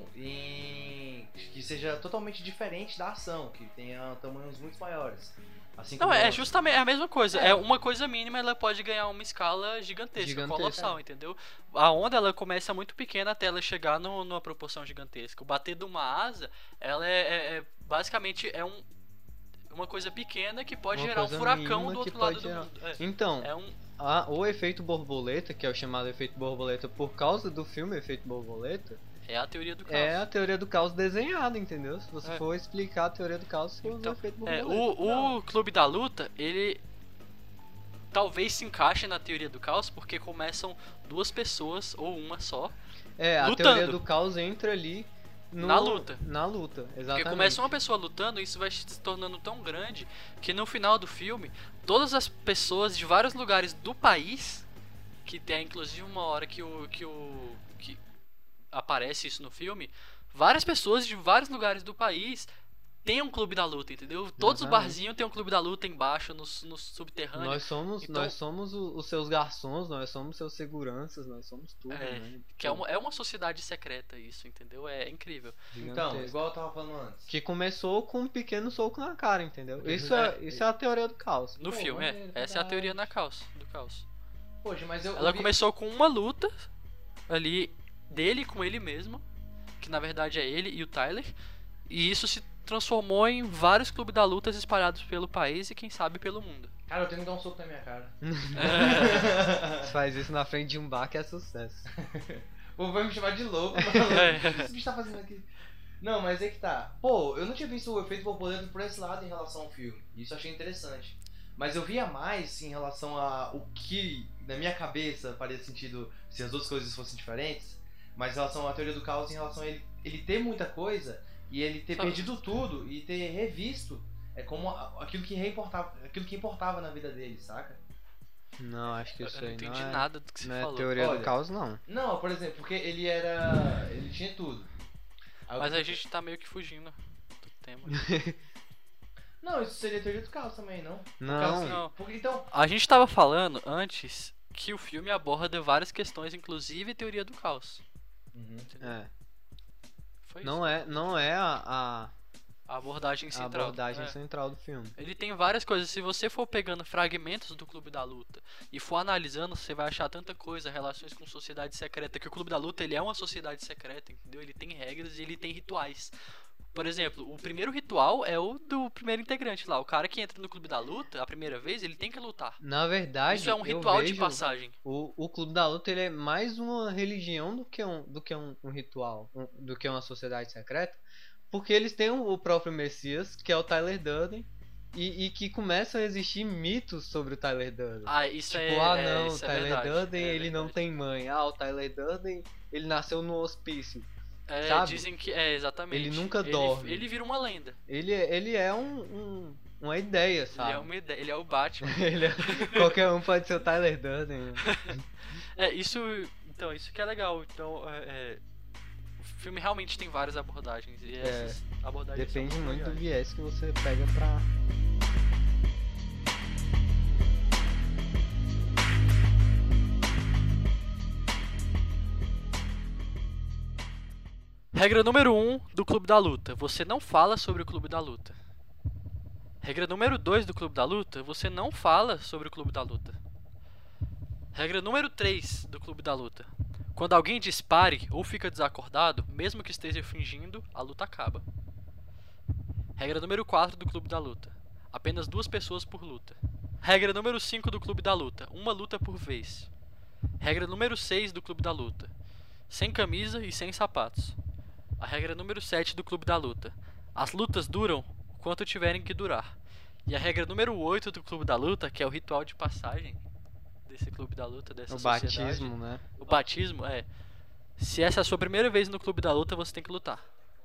B: em que seja totalmente diferente da ação, que tenha tamanhos muito maiores. Assim
A: Não,
B: como
A: é
B: ela-
A: justamente é a mesma coisa.
B: É.
A: É uma coisa mínima, ela pode ganhar uma escala gigantesca,
C: Gigantesca.
A: colossal, entendeu? A onda ela começa muito pequena até ela chegar no, numa proporção gigantesca. O bater de uma asa, ela é, é- é- basicamente é um, uma coisa pequena que pode
C: Uma
A: gerar um
C: coisa
A: furacão
C: mínima
A: do
C: que
A: outro lado
C: pode
A: do
C: gerar-
A: mundo. É,
C: Então,
A: é um
C: a- o efeito borboleta, que é o chamado efeito borboleta por causa do filme Efeito Borboleta,
A: é a teoria do caos.
C: é a teoria do caos desenhada, entendeu? Se você
A: É.
C: for explicar a teoria do caos, você usa
A: Então,
C: o efeito
A: É,
C: borboleta.
A: o, o Clube da Luta, ele talvez se encaixe na teoria do caos, porque começam duas pessoas, ou uma só,
C: É, a
A: lutando.
C: teoria do caos entra ali no-
A: Na luta.
C: Na luta, exatamente.
A: porque começa uma pessoa lutando e isso vai se tornando tão grande que no final do filme, todas as pessoas de vários lugares do país, que tem inclusive uma hora que o que o que aparece isso no filme, várias pessoas de vários lugares do país tem um clube da luta, entendeu? Todos os
C: Exatamente.
A: barzinhos tem um clube da luta embaixo, nos no subterrâneo.
C: Nós somos,
A: Então-
C: nós somos o- os seus garçons, nós somos seus seguranças, nós somos tudo,
A: É,
C: né?
A: Que é uma, é uma sociedade secreta isso, entendeu? É incrível.
B: Então,
C: Gigantesco.
B: igual eu tava falando antes.
C: Que começou com um pequeno soco na cara, entendeu? Isso
A: É.
C: é, isso é a teoria do caos.
A: No
B: Pô,
A: filme, é.
B: maneiro,
A: Essa é a
B: verdade.
A: teoria na caos, do caos.
B: Poxa, mas eu.
A: Ela
B: eu vi-
A: começou com uma luta ali dele com ele mesmo, que na verdade é ele e o Tyler, e isso se transformou em vários clubes da luta espalhados pelo país e quem sabe pelo mundo.
B: Cara, eu tenho que dar um soco na minha cara.
C: Se faz isso na frente de um bar que é sucesso.
B: O povo vai me chamar de louco.
A: É.
B: O que esse bicho tá fazendo aqui? Não, mas é que tá. Pô, eu não tinha visto o efeito borboleta por esse lado em relação ao filme. Isso eu achei interessante. Mas eu via mais em relação a o que na minha cabeça faria sentido se as duas coisas fossem diferentes. Mas em relação à teoria do caos, em relação a ele, ele ter muita coisa e ele ter
A: Só-
B: perdido tudo e ter revisto é como a- aquilo que reimportava, aquilo que importava na vida dele, saca?
C: Não, acho que
A: Eu
C: isso
A: não
C: aí
A: entendi
C: não é,
A: nada do que você
C: não é
A: falou.
C: teoria
B: Olha,
C: do caos, não.
B: Não, por exemplo, porque ele era. ele tinha tudo. Aí
A: Mas
B: eu-
A: a gente tá meio que fugindo do tema.
B: Não, isso seria teoria do caos também, não? Por
C: Não.
B: causa que-
A: Não.
B: Porque, então,
A: A gente tava falando antes que o filme aborda várias questões, inclusive teoria do caos.
C: É.
A: Foi
C: Não é, não é a, a,
A: A abordagem
C: a
A: central.
C: abordagem
A: É.
C: central do filme.
A: Ele tem várias coisas. Se você for pegando fragmentos do Clube da Luta e for analisando, você vai achar tanta coisa, relações com sociedade secreta, que o Clube da Luta ele é uma sociedade secreta, entendeu? Ele tem regras e ele tem rituais. Por exemplo, o primeiro ritual é o do primeiro integrante lá. O cara que entra no clube da luta, a primeira vez, ele tem que lutar.
C: Na verdade,
A: Isso é um
C: eu
A: ritual de
C: vejo
A: passagem.
C: O, o clube da luta ele é mais uma religião do que um, do que um, um ritual, um- do que uma sociedade secreta, porque eles têm o, o próprio Messias, que é o Tyler Durden, e, e que começam a existir mitos sobre o Tyler Durden.
A: Ah, isso
C: Tipo,
A: é,
C: ah
A: é,
C: não, o
A: isso é
C: Tyler
A: verdade,
C: Durden
A: é
C: ele não
A: verdade.
C: tem mãe. Ah, o Tyler Durden ele nasceu no hospício.
A: É,
C: sabe?
A: dizem que é exatamente.
C: Ele nunca dorme.
A: Ele vira uma lenda.
C: Ele, é- ele é um, um- uma ideia, sabe?
A: Ele é uma ideia, ele é o Batman.
C: Ele é- qualquer um pode ser o Tyler Durden. né?
A: É, isso. Então, isso que é legal. Então, é, é, o filme realmente tem várias abordagens. E essas abordagens são
C: Depende muito do
A: legais.
C: viés que você pega pra.
A: Regra número um do Clube da Luta: você não fala sobre o Clube da Luta. Regra número dois do Clube da Luta: você não fala sobre o Clube da Luta. Regra número três do Clube da Luta: quando alguém dispare ou fica desacordado, mesmo que esteja fingindo, a luta acaba. Regra número quatro do Clube da Luta: apenas duas pessoas por luta. Regra número cinco do Clube da Luta: uma luta por vez. Regra número seis do Clube da Luta: sem camisa e sem sapatos. A regra número sete do Clube da Luta: as lutas duram o quanto tiverem que durar. E a regra número oito do Clube da Luta, que é o ritual de passagem desse Clube da Luta, dessa
C: O
A: sociedade.
C: batismo, né?
A: O batismo é: se essa é a sua primeira vez no Clube da Luta, você tem que lutar.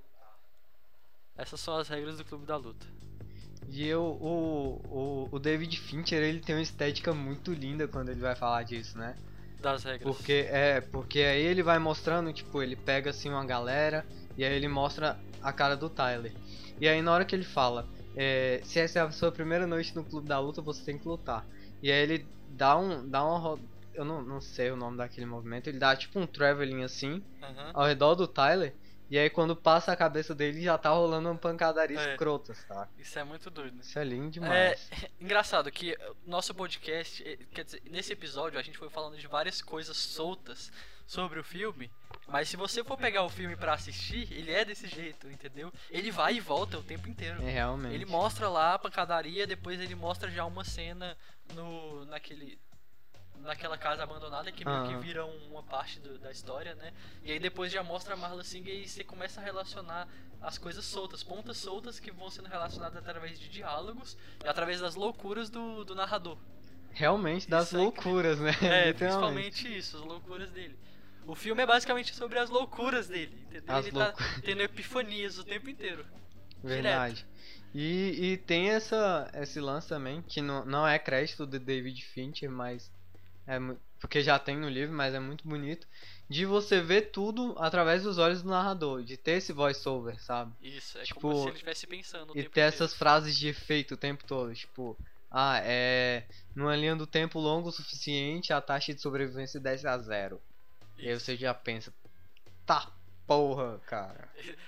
A: Essas são as regras do Clube da Luta.
C: E eu, o, o, o David Fincher ele tem uma estética muito linda quando ele vai falar disso, né?
A: Das regras.
C: Porque é, porque aí ele vai mostrando, tipo, ele pega assim uma galera e aí ele mostra a cara do Tyler. E aí na hora que ele fala, é, se essa é a sua primeira noite no Clube da Luta, você tem que lutar. E aí ele dá um, dá uma, ro- eu não, não sei o nome daquele movimento, ele dá tipo um traveling assim
A: Aham.
C: ao redor do Tyler. E aí quando passa a cabeça dele já tá rolando uma pancadaria
A: É.
C: escrota, tá?
A: Isso é muito doido.
C: Isso é lindo
A: É
C: demais.
A: engraçado que o nosso podcast, eh, quer dizer, nesse episódio a gente foi falando de várias coisas soltas sobre o filme, mas se você for pegar o filme pra assistir, ele é desse jeito, entendeu? Ele vai e volta o tempo inteiro.
C: É, realmente.
A: Ele mostra lá a pancadaria, depois ele mostra já uma cena no naquele naquela casa abandonada que meio que
C: Aham.
A: vira um- uma parte do- da história, né? E aí depois já mostra a Marla Singer e você começa a relacionar as coisas soltas, pontas soltas que vão sendo relacionadas através de diálogos e através das loucuras do, do narrador.
C: Realmente das
A: Isso é
C: loucuras, né?
A: É,
C: Literalmente.
A: principalmente isso, as loucuras dele. O filme é basicamente sobre as loucuras dele, entendeu?
C: As
A: Ele
C: loucuras.
A: tá tendo epifanias o tempo inteiro.
C: Verdade. E, e tem essa, esse lance também, que não, não é crédito do David Fincher, mas é mu- porque já tem no livro, mas é muito bonito, de você ver tudo através dos olhos do narrador, de ter esse voice-over, sabe?
A: Isso, é
C: Tipo,
A: como se ele estivesse pensando o
C: E
A: tempo
C: ter
A: inteiro.
C: essas frases de efeito o tempo todo, tipo, ah, é. Numa linha do tempo longo o suficiente, a taxa de sobrevivência desce a zero. E aí
A: Isso.
C: você já pensa, tá porra, cara.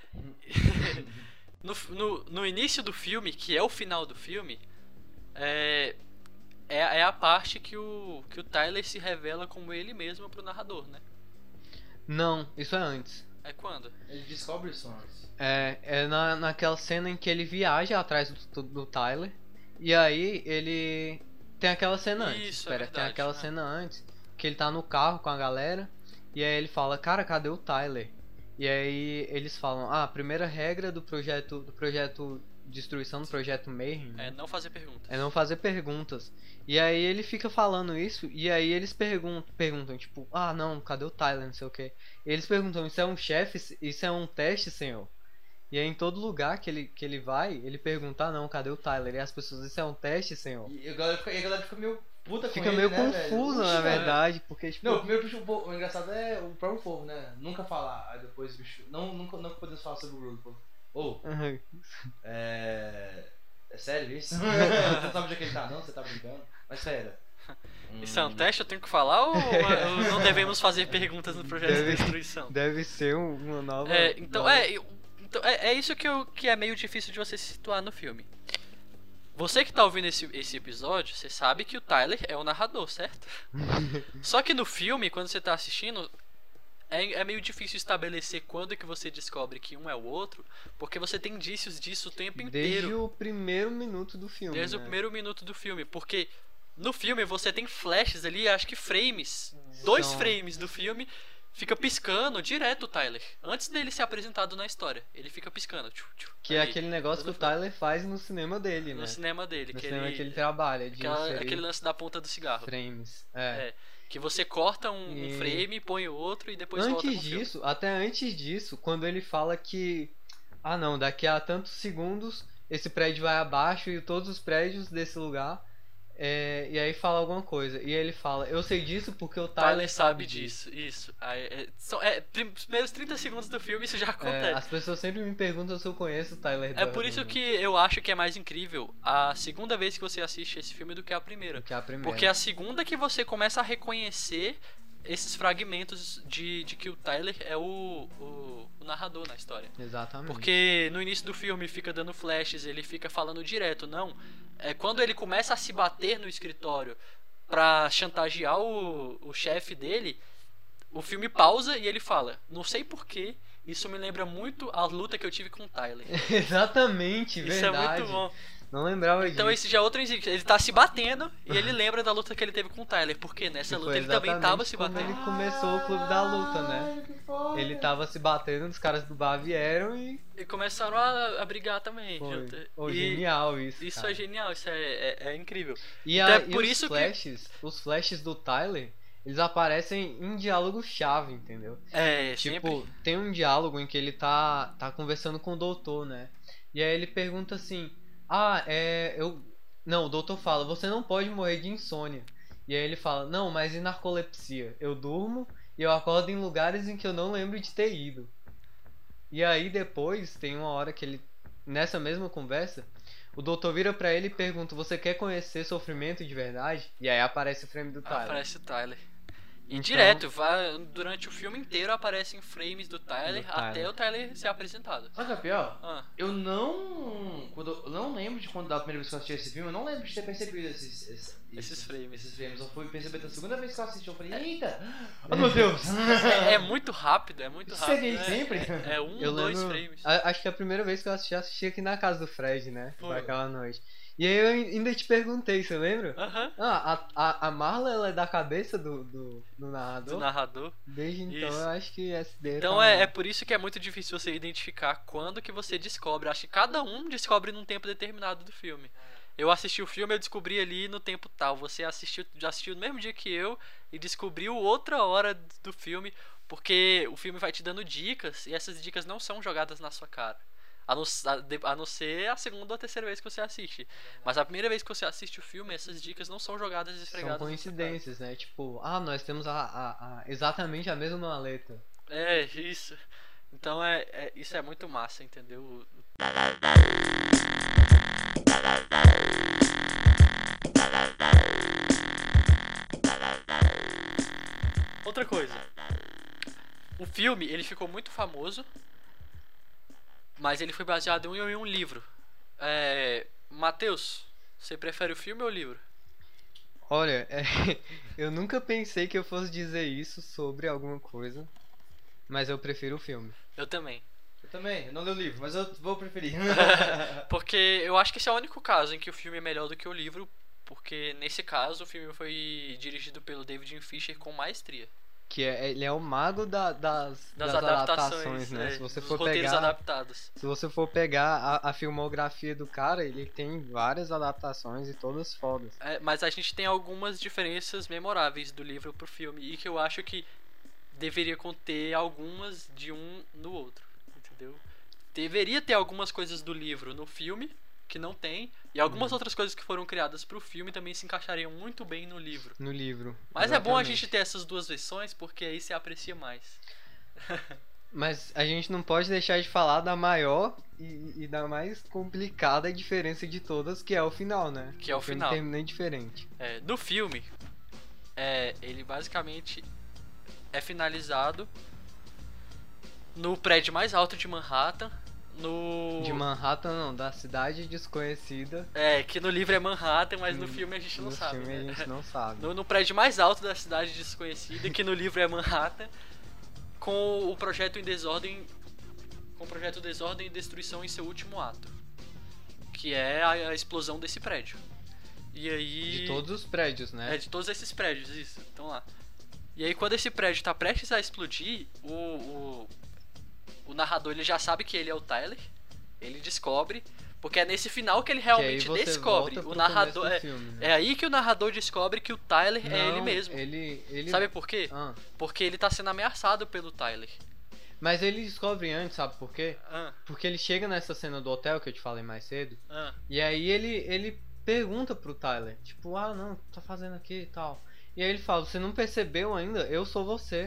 A: no, no, no início do filme, que é o final do filme, é, é, é a parte que o, que o Tyler se revela como ele mesmo pro narrador, né?
C: Não, isso é antes.
A: É quando?
B: Ele descobre isso antes.
C: É, é na, naquela cena em que ele viaja atrás do, do Tyler. E aí ele. Tem aquela cena antes.
A: Isso, é
C: Espera, tem
A: verdade,
C: aquela
A: né?
C: cena antes. Que ele tá no carro com a galera. E aí ele fala, cara, cadê o Tyler? E aí eles falam, ah, a primeira regra do projeto. Do projeto Destruição, do projeto Mayhem. né?
A: É não fazer perguntas.
C: É não fazer perguntas. E aí ele fica falando isso, e aí eles perguntam, perguntam tipo, ah não, cadê o Tyler, não sei o que. Eles perguntam, isso é um chefe, isso é um teste, senhor? E aí em todo lugar que ele, que ele vai, ele pergunta, ah não, cadê o Tyler? E as pessoas, isso é um teste, senhor?
B: E a galera fica, e a galera fica meio puta com
C: Fica
B: ele,
C: meio
B: né,
C: confusa,
B: velho?
C: na
B: Oxi,
C: verdade, porque tipo...
B: Não, o primeiro bicho, o o engraçado é o próprio povo, né? Nunca falar, aí depois o bicho. Não, nunca, nunca podemos falar sobre o Rulo, pô. Ô,
C: Uhum.
B: é. É sério isso? Você não sabe onde é que ele tá, não? Você tá brincando? Mas sério.
A: Isso é um teste? Eu tenho que falar ou, ou não devemos fazer perguntas no projeto
C: Deve-
A: de destruição?
C: Deve ser um- uma nova...
A: É, então,
C: nova-
A: é, eu- então é, é isso que, eu, que é meio difícil de você se situar no filme. Você que tá ouvindo esse, esse episódio, você sabe que o Tyler é o narrador, certo? Só que no filme, quando você tá assistindo, é, é meio difícil estabelecer quando que você descobre que um é o outro, porque você tem indícios disso o tempo inteiro.
C: Desde o primeiro minuto do filme.
A: Desde
C: né?
A: o primeiro minuto do filme, porque no filme você tem flashes ali, acho que frames, dois
C: São-
A: frames do filme, fica piscando direto o Tyler, antes dele ser apresentado na história, ele fica piscando. Tchu, tchu,
C: Que é
A: ali,
C: aquele negócio que o
A: todo
C: Tyler faz no cinema dele,
A: no
C: né?
A: cinema dele,
C: No
A: que
C: cinema
A: ele,
C: que ele trabalha, de
A: aquela-
C: inserir
A: aquele lance da ponta do cigarro.
C: frames. É.
A: É, que você corta um, um
C: E-
A: frame, põe o outro e depois volta
C: Antes
A: pro filme.
C: disso, até antes disso, quando ele fala que ah não, daqui a tantos segundos esse prédio vai abaixo e todos os prédios desse lugar é, e aí fala alguma coisa. E ele fala, eu sei disso porque o Tyler,
A: Tyler sabe disso, isso. Aí, é, são, é, prim- os primeiros trinta segundos do filme isso já
C: É,
A: acontece.
C: as pessoas sempre me perguntam se eu conheço o Tyler
A: É
C: Durden,
A: por isso
C: né?
A: que eu acho que é mais incrível a segunda vez que você assiste esse filme do que a primeira.
C: Que é a primeira.
A: Porque a segunda que você começa a reconhecer esses fragmentos de, de que o Tyler é o, o, o narrador na história.
C: Exatamente.
A: Porque no início do filme fica dando flashes, ele fica falando direto, não. É quando ele começa a se bater no escritório pra chantagear o, o chefe dele, o filme pausa e ele fala, não sei porquê, isso me lembra muito a luta que eu tive com o Tyler.
C: Exatamente,
A: Isso
C: verdade.
A: é muito bom.
C: Não lembrava
A: Então
C: disso.
A: esse já é outro indício. Ele tá se batendo e ele lembra da luta que ele teve com o Tyler. Porque nessa
C: Que
A: luta
C: foi
A: ele também
C: exatamente
A: tava se
C: quando
A: batendo.
C: ele começou o clube da luta, né?
B: Ai, que foda.
C: Ele tava se batendo, os caras do bar vieram e
A: E começaram a, a brigar também.
C: foi.
A: junto.
C: Pô,
A: E
C: genial isso.
A: Isso
C: cara.
A: é genial, isso é, é, é incrível.
C: E,
A: Então
C: a,
A: é por
C: e
A: isso
C: os
A: que-
C: flashes, os flashes do Tyler, eles aparecem em diálogo chave, entendeu?
A: É,
C: Tipo,
A: sempre.
C: tem um diálogo em que ele tá, tá conversando com o doutor, né? E aí ele pergunta assim: Ah, é. Eu. Não, o doutor fala, você não pode morrer de insônia. E aí ele fala, não, mas e narcolepsia? Eu durmo e eu acordo em lugares em que eu não lembro de ter ido. E aí depois tem uma hora que ele. Nessa mesma conversa, o doutor vira pra ele e pergunta, você quer conhecer sofrimento de verdade? E aí aparece o frame do Tyler.
A: Aparece o Tyler. E
C: Então-
A: direto, vai, durante o filme inteiro aparecem frames do Tyler,
C: Do Tyler.
A: até o Tyler ser apresentado.
B: Sabe o que é pior?
A: Ah,
B: Eu não. Quando, eu não lembro de quando da primeira vez que eu assisti esse filme, eu não lembro de ter percebido esses, esses,
A: Esses frames.
B: Esses frames. Eu fui perceber da segunda vez que eu assisti, eu falei, eita! Oh meu Deus!
A: é, é muito rápido, é muito
B: Isso
A: rápido.
B: seria
A: é-
B: sempre?
A: É, um,
C: Eu
A: dois
C: lembro,
A: frames.
C: a- acho que a primeira vez que eu assisti, eu assisti aqui na casa do Fred, né?
A: Pô.
C: Foi aquela noite. E aí eu ainda te perguntei, você lembra?
A: Aham.
C: Ah, a, a, a Marla ela é da cabeça do, do, do narrador?
A: Do narrador.
C: Desde então
A: Isso.
C: eu acho que S D
A: Então
C: tá-
A: é, é por isso que é muito difícil você identificar quando que você descobre. Acho que cada um descobre num tempo determinado do filme. Eu assisti o filme, eu descobri ali no tempo tal. Você assistiu, já assistiu no mesmo dia que eu e descobriu outra hora do filme, porque o filme vai te dando dicas e essas dicas não são jogadas na sua cara. A não, a, de- a não ser a segunda ou a terceira vez que você assiste. Mas a primeira vez que você assiste o filme, essas dicas não são jogadas e
C: São
A: esfregadas na sua cara.
C: coincidências, né? Tipo, ah, nós temos a, a, a- exatamente a mesma maleta.
A: É, isso. Então é, é- isso é muito massa, entendeu? Outra coisa. O filme, ele ficou muito famoso, mas ele foi baseado em um, em um livro. É, Matheus, você prefere o filme ou o livro?
C: Olha, é, eu nunca pensei que eu fosse dizer isso sobre alguma coisa, mas eu prefiro o filme.
A: Eu também.
B: Eu também, eu não li o livro, mas eu vou preferir.
A: Porque eu acho que esse é o único caso em que o filme é melhor do que o livro, porque nesse caso o filme foi dirigido pelo David Fincher com maestria.
C: Que é, ele é o mago da- das,
A: Das,
C: das
A: adaptações,
C: né?
A: é,
C: Se você
A: dos
C: for
A: roteiros
C: pegar,
A: adaptados.
C: se você for pegar a, a filmografia do cara, ele tem várias adaptações e todas fodas.
A: É, mas a gente tem algumas diferenças memoráveis do livro pro filme e que eu acho que deveria conter algumas de um no outro, entendeu? Deveria ter algumas coisas do livro no filme que não tem e algumas
C: Uhum.
A: outras coisas que foram criadas pro filme também se encaixariam muito bem no livro.
C: No livro.
A: Mas é bom a
C: exatamente.
A: gente ter essas duas versões porque aí você aprecia mais.
C: Mas a gente não pode deixar de falar da maior e, e da mais complicada diferença de todas, que é o final, né?
A: Que é o
C: filme
A: final.
C: termina diferente.
A: É, no filme, é, ele basicamente é finalizado no prédio mais alto de Manhattan. No...
C: De Manhattan não, da cidade desconhecida.
A: É, que no livro é Manhattan, mas no
C: No-
A: filme a gente não
C: no
A: sabe.
C: filme
A: né?
C: a gente não sabe.
A: No, no prédio mais alto da cidade desconhecida, que no livro é Manhattan, com o projeto em desordem, com o projeto Desordem e Destruição em seu último ato, que é a, a explosão desse prédio. E aí
C: De todos os prédios, né?
A: É, de todos esses prédios, isso, estão lá. E aí quando esse prédio tá prestes a explodir, o, o, o narrador ele já sabe que ele é o Tyler, ele descobre, porque é nesse final que ele realmente
C: que aí você
A: descobre.
C: volta
A: O
C: pro
A: narrador
C: começo do
A: é,
C: filme, né?
A: é aí que o narrador descobre que o Tyler é ele
C: Não,
A: mesmo.
C: Ele, ele...
A: Sabe por quê?
C: Ah.
A: Porque ele tá sendo ameaçado pelo Tyler.
C: Mas ele descobre antes, sabe por quê?
A: Ah,
C: Porque ele chega nessa cena do hotel que eu te falei mais cedo.
A: ah.
C: E aí ele, ele pergunta pro Tyler, tipo, ah não, tá fazendo aqui e tal. E aí ele fala, você não percebeu ainda? Eu sou você.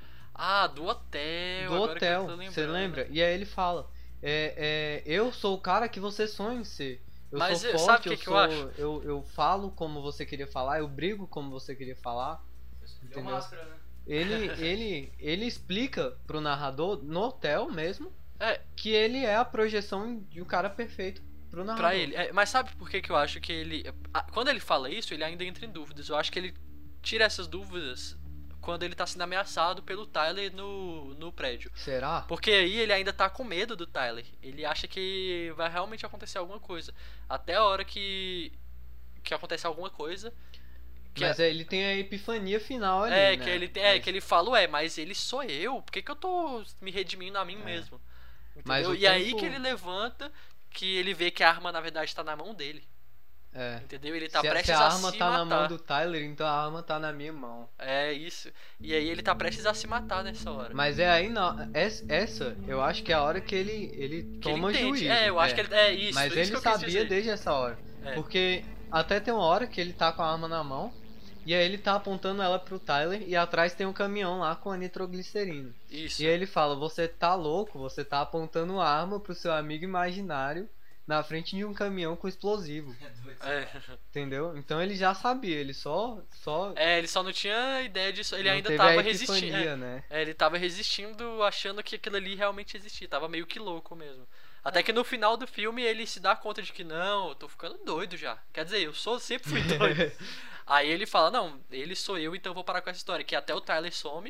A: Ah, do hotel.
C: Do
A: agora que eu
C: hotel,
A: tô
C: você
A: lembrando.
C: lembra? E aí ele fala, é, é, eu sou o cara que você sonha em ser. Eu
A: Mas
C: sou
A: eu-
C: forte,
A: sabe o que
C: eu,
A: que
C: sou,
A: eu acho?
C: Eu, eu falo como você queria falar, eu brigo como você queria falar.
B: Deu
C: Entendeu?
B: máscara, né?
C: Ele, ele, ele explica pro narrador, no hotel mesmo,
A: É,
C: que ele é a projeção de um cara perfeito pro narrador.
A: pra ele. É, mas sabe por que que eu acho que ele... ah, Quando ele fala isso, ele ainda entra em dúvidas. Eu acho que ele tira essas dúvidas quando ele tá sendo ameaçado pelo Tyler no, no prédio.
C: Será?
A: Porque aí ele ainda tá com medo do Tyler. Ele acha que vai realmente acontecer alguma coisa. Até a hora que... que acontece alguma coisa... Que
C: Mas ele tem a epifania final ali,
A: é,
C: né?
A: que ele tem, é,
C: Mas-
A: que ele fala, ué, mas ele sou eu, por que, que eu tô me redimindo a mim mesmo?
C: Mas
A: Entendeu?
C: o
A: E aí
C: tempo-
A: que ele levanta, que ele vê que a arma na verdade tá na mão dele.
C: É.
A: Entendeu? Ele tá
C: se, a-
A: prestes
C: se a arma
A: se
C: tá
A: matar.
C: na mão do Tyler, então a arma tá na minha mão.
A: É isso. E aí ele tá prestes a se matar nessa hora.
C: Mas é aí na es- essa, eu acho que é a hora que ele ele
A: Que ele
C: toma
A: entende.
C: juízo.
A: É, eu acho que ele é isso.
C: Mas
A: isso
C: ele
A: que eu quis
C: sabia
A: dizer.
C: desde essa hora.
A: É.
C: Porque até tem uma hora que ele tá com a arma na mão e aí ele tá apontando ela pro Tyler e atrás tem um caminhão lá com a nitroglicerina.
A: Isso.
C: E aí ele fala: "Você tá louco? Você tá apontando a arma pro seu amigo imaginário na frente de um caminhão com explosivo".
B: É doido.
A: É.
C: Entendeu? Então ele já sabia, ele só só
A: É, ele só não tinha ideia disso. Ele
C: não
A: ainda
C: teve
A: tava
C: a
A: resistindo.
C: epifania,
A: É,
C: né?
A: é, ele tava resistindo, achando que aquilo ali realmente existia. Tava meio que louco mesmo. Até que no final do filme ele se dá conta de que não, eu tô ficando doido já. Quer dizer, eu sou, sempre fui doido. Aí ele fala, não, ele sou eu, então eu vou parar com essa história. Que até o Tyler some,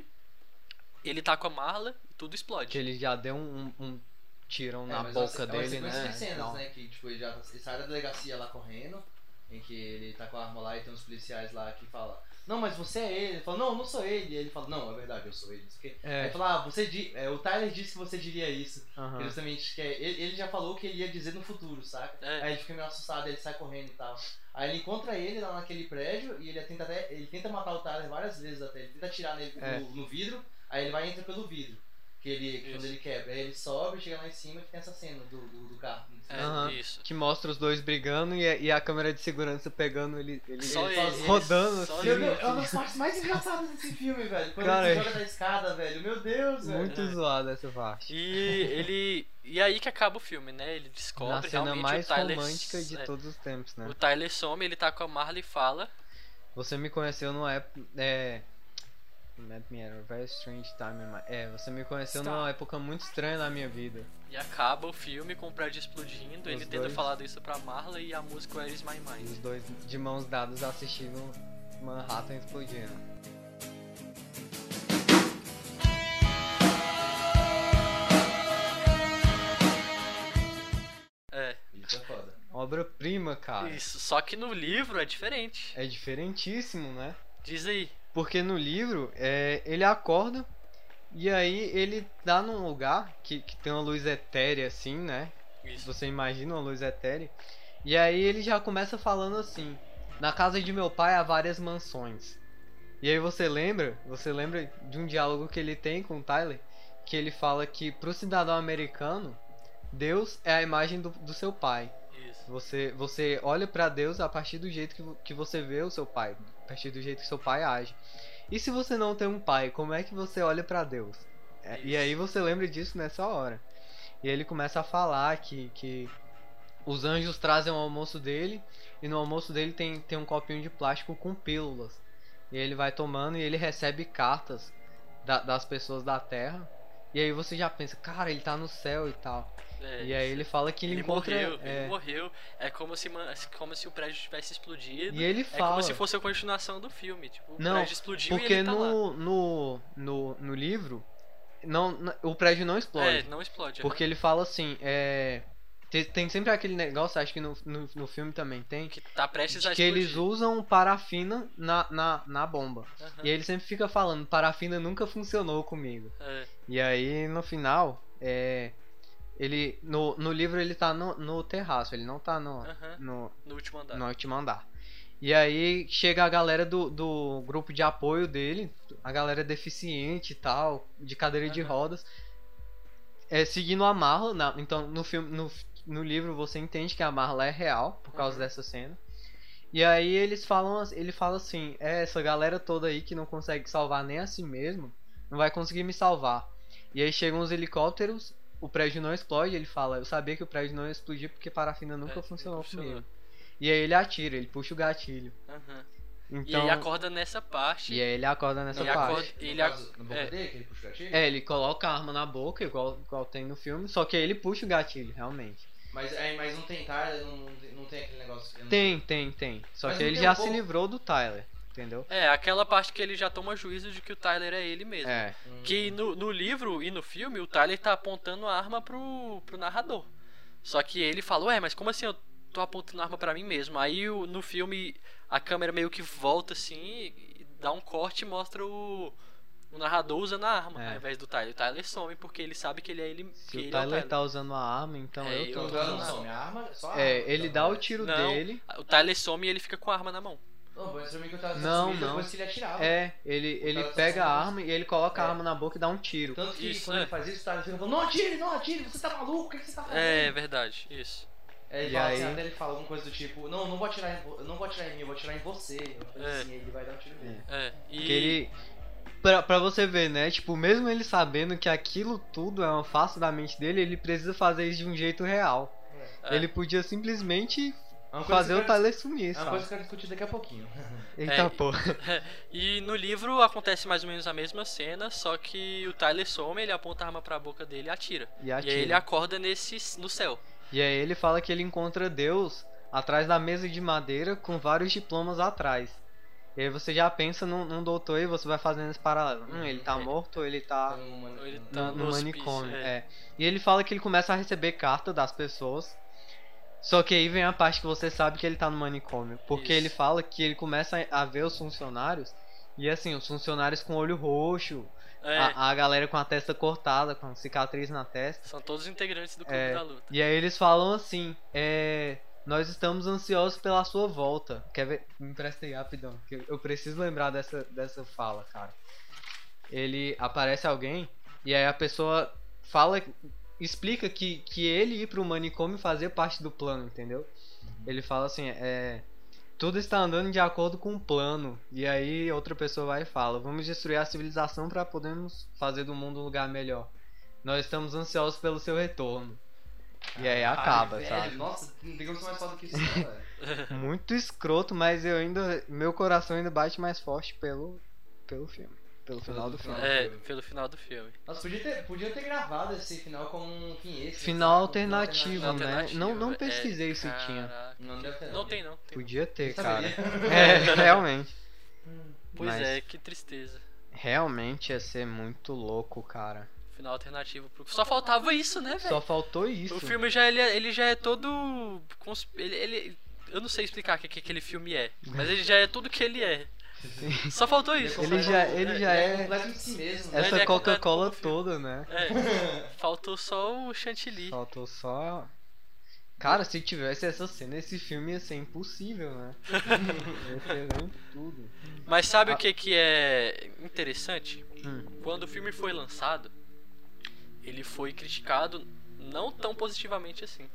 A: ele tá com a Marla e tudo explode.
C: Que ele já deu um, um- um tirão
B: É,
C: na
B: mas
C: boca
B: é uma
C: dele,
B: sequência
C: né?
B: de cenas,
C: Então,
B: né? Que tipo, ele já ele sai da delegacia lá correndo, em que ele tá com a arma lá e tem uns policiais lá que falam, não, mas você é ele. Ele fala, não, eu não sou ele. E ele fala, não, é verdade, eu sou ele. Não sei o quê.
C: É.
B: Aí ele fala, ah, você di é, o Tyler disse que você diria isso.
C: aham.
B: Justamente, que é- ele, ele já falou que ele ia dizer no futuro, saca?
A: É.
B: Aí ele fica meio assustado, ele sai correndo e tal. Aí ele encontra ele lá naquele prédio e ele tenta, até, ele tenta matar o Tyler várias vezes até. Ele tenta atirar nele
C: É.
B: no, no vidro, aí ele vai e entra pelo vidro. Que ele, que quando
A: Isso.
B: ele quebra. Aí ele sobe, chega lá em cima que tem essa cena do, do, do carro.
A: É,
C: Aham.
A: isso.
C: Que mostra os dois brigando e a, e a câmera de segurança pegando ele, ele,
A: Só
C: ele
A: ele.
C: rodando
A: Só
C: assim.
B: Meu Deus, é uma das partes mais engraçadas desse filme, velho. Quando
C: Cara,
B: ele se joga da escada, velho. Meu Deus, velho.
C: Muito zoado essa parte.
A: E ele. E aí que acaba o filme, né? Ele descobre
C: Na cena
A: realmente
C: mais
A: o Tyler.
C: romântica de
A: é,
C: todos os tempos, né?
A: O Tyler some, ele tá com a Marla e fala.
C: Você me conheceu numa época. É. Met me at a very strange time in my... É, você me conheceu
A: Stop.
C: numa época muito estranha na minha vida.
A: E acaba o filme com o prédio explodindo,
C: Os
A: ele tendo
C: dois.
A: falado isso pra Marla e a música Where Is My
C: E
A: Mind.
C: os dois de mãos dadas assistindo Manhattan explodindo.
A: É,
B: Isso é foda.
C: Obra-prima, cara.
A: isso. Só que no livro é diferente.
C: É diferentíssimo, né?
A: Diz aí.
C: Porque no livro, é, ele acorda e aí ele tá num lugar que, que tem uma luz etérea assim, né?
A: Isso.
C: Você imagina uma luz etérea. E aí ele já começa falando assim: na casa de meu pai há várias mansões. E aí você lembra, você lembra de um diálogo que ele tem com o Tyler, que ele fala que pro cidadão americano, Deus é a imagem do, do seu pai.
A: Isso.
C: Você, você olha pra Deus a partir do jeito que, vo- que você vê o seu pai, a partir do jeito que seu pai age. E se você não tem um pai, como é que você olha pra Deus? É, e
A: Isso.
C: aí você lembra disso nessa hora. E ele começa a falar que, que os anjos trazem o almoço dele e no almoço dele tem, tem um copinho de plástico com pílulas. E ele vai tomando e ele recebe cartas da- das pessoas da Terra. E aí você já pensa, cara, ele tá no céu e tal.
A: É,
C: E aí
A: isso.
C: ele fala que ele,
A: Ele
C: encontra.
A: morreu,
C: é,
A: ele morreu. É como se, man- como se o prédio tivesse explodido.
C: E ele
A: É
C: fala.
A: como se fosse a continuação do filme. Tipo, o
C: Não,
A: prédio explodiu e
C: porque
A: ele tá lá.
C: no, no, no, no livro, Não, n- o prédio não explode.
A: É, não explode.
C: Porque ele fala assim, é. Tem, tem sempre aquele negócio, acho que no, no, no filme também tem,
A: Que tá prestes a
C: que
A: explodir.
C: eles usam parafina na, na, na bomba.
A: Aham.
C: E ele sempre fica falando, parafina nunca funcionou comigo.
A: É,
C: E aí no final, é. Ele. No, no livro ele tá no, no terraço, ele não tá no,
A: Aham.
C: no,
A: no último andar.
C: no último andar. E aí chega a galera do, do grupo de apoio dele, a galera deficiente e tal, de cadeira de
A: Aham.
C: rodas, é, seguindo a Marla. na- então no filme, no, no livro você entende que a Marla é real por causa
A: Uhum.
C: dessa cena. E aí eles falam, as- ele fala assim, é, essa galera toda aí que não consegue salvar nem a si mesmo, não vai conseguir me salvar. E aí chegam os helicópteros, o prédio não explode, ele fala, eu sabia que o prédio não ia explodir porque parafina nunca
A: É,
C: funcionou
A: nunca funcionou.
C: comigo. E aí ele atira, ele puxa o gatilho.
A: Aham.
C: Então,
A: E aí acorda nessa parte.
C: e aí ele acorda nessa
A: Ele
C: parte.
A: acorda-
B: No
A: ele
B: caso,
A: ac-
B: na boca
A: é.
B: dele, que ele puxa o gatilho?
C: É, ele coloca a arma na boca, igual, igual tem no filme, só que aí ele puxa o gatilho, realmente.
B: Mas, é, mas não tem Tyler, não, não tem- não tem aquele negócio. eu não
C: Tem, tem, tem. Só
B: Mas
C: que
B: não
C: ele
B: tem
C: já
B: um
C: se
B: pouco-
C: livrou do Tyler, entendeu?
A: É, aquela parte que ele já toma juízo de que o Tyler é ele mesmo.
C: É.
B: Hum.
A: Que no, no livro e no filme, o Tyler tá apontando a arma pro, pro narrador. Só que ele fala, ué, mas como assim eu tô apontando a arma pra mim mesmo? Aí o- no filme a câmera meio que volta assim, e dá um corte e mostra o, o narrador usando a arma
C: É.
A: ao invés do Tyler. O Tyler some porque ele sabe que ele é ele.
C: Se
A: que
C: o
A: ele
C: Tyler,
A: é o Tyler.
C: tá usando a arma, então
A: É,
C: eu tô
A: eu-
B: Então ela
C: usando
B: não
C: a arma.
B: some a arma, só a
C: É,
B: arma,
C: ele
B: então,
C: dá o
B: né?
C: tiro
A: Não,
C: dele.
A: o Tyler some e ele fica com a arma na mão.
B: Não, mas pra mim que eu tava
C: Não,
B: sumido
C: não.
B: depois que ele atirava.
C: É, ele, ele
B: Cara,
C: pega a
B: tá
C: arma e ele coloca a
B: É.
C: arma na boca e dá um tiro.
B: Tanto que
A: Isso,
B: quando
A: é.
B: ele faz isso, o Tyler fica falando, não atire, não atire, você tá maluco, o que que você tá fazendo?
A: É verdade, isso.
B: É, ele
C: E
B: fala
C: aí-
B: assim, até ele fala alguma coisa do tipo, não, não vou atirar em, vo- eu não vou atirar em mim, eu vou atirar em você. Uma coisa
A: É.
B: assim, ele vai dar um tiro nele.
A: É. E
C: Que ele. Pra, pra você ver, né? Tipo, mesmo ele sabendo que aquilo tudo é uma face da mente dele, ele precisa fazer isso de um jeito real.
A: é,
C: Ele podia simplesmente
B: É uma coisa
C: fazer
B: que
C: o
B: eu quero-
C: Tyler sumir,
B: É uma coisa
C: sabe?
B: que eu quero discutir daqui a pouquinho.
C: Eita
A: É,
C: porra.
A: E no livro acontece mais ou menos a mesma cena, só que o Tyler some, ele aponta a arma pra boca dele e atira.
C: E
A: E
C: atira.
A: aí ele acorda nesse no céu.
C: E aí ele fala que ele encontra Deus atrás da mesa de madeira com vários diplomas atrás. E aí você já pensa num, num doutor e você vai fazendo esse paralelo. Hum, ele tá
A: É.
C: morto ou ele tá
B: Tem uma-
A: Ele
C: no,
A: tá
C: no
A: no hospício,
C: manicômio?
A: é.
C: É. E ele fala que ele começa a receber carta das pessoas. Só que aí vem a parte que você sabe que ele tá no manicômio. Porque
A: Isso.
C: ele fala que ele começa a ver os funcionários. E assim, os funcionários com olho roxo.
A: É,
C: A, a galera com a testa cortada, com cicatriz na testa.
A: são todos integrantes do Clube
C: É,
A: da Luta.
C: E aí eles falam assim, é, nós estamos ansiosos pela sua volta. Quer ver? Me empresta aí rapidão, que eu preciso lembrar dessa, dessa fala, cara. Ele aparece alguém e aí a pessoa fala, explica que, que ele ir pro manicômio fazia parte do plano, entendeu? Ele fala assim, é, tudo está andando de acordo com o plano. E aí outra pessoa vai e fala, vamos destruir a civilização para podermos fazer do mundo um lugar melhor. Nós estamos ansiosos pelo seu retorno. E aí acaba,
B: Ai, velho,
C: sabe?
B: Nossa, não tem como ser mais foda que isso, não, velho.
C: Muito escroto, mas eu ainda. Meu coração ainda bate mais forte pelo. pelo filme. Pelo final do filme.
A: É, pelo final do filme.
B: Nossa, podia ter, podia ter gravado esse final como um fim esse.
C: Final
B: sabe?
C: alternativo,
B: Final
C: né?
A: Alternativa,
C: Não- não
A: é,
C: pesquisei se
A: caraca.
C: tinha.
B: Não deve ter.
A: Não tem não. Tem.
C: Podia ter,
B: Eu
C: cara.
B: saberia.
C: É, realmente.
A: Pois
C: Mas-
A: é, que tristeza.
C: Realmente ia ser muito louco, cara.
A: Final alternativo pro... Só faltava isso, né,
C: Só
A: velho?
C: faltou isso.
A: O filme já ele, é- ele já é todo cons- ele, ele eu não sei explicar o que, que aquele filme é, mas ele já é tudo que ele é. Só faltou isso.
C: Ele já, ele já
B: Ele é
C: é
B: completo de si mesmo. né?
A: Ele
C: essa
A: é completo
C: Coca-Cola
A: como filme.
C: toda, né?
A: É, faltou só o chantilly.
C: Faltou só. Cara, se tivesse essa cena, esse filme ia ser impossível, né? Ia ser ruim tudo.
A: Mas sabe o que que é interessante?
C: Hum.
A: Quando o filme foi lançado, ele foi criticado não tão positivamente assim.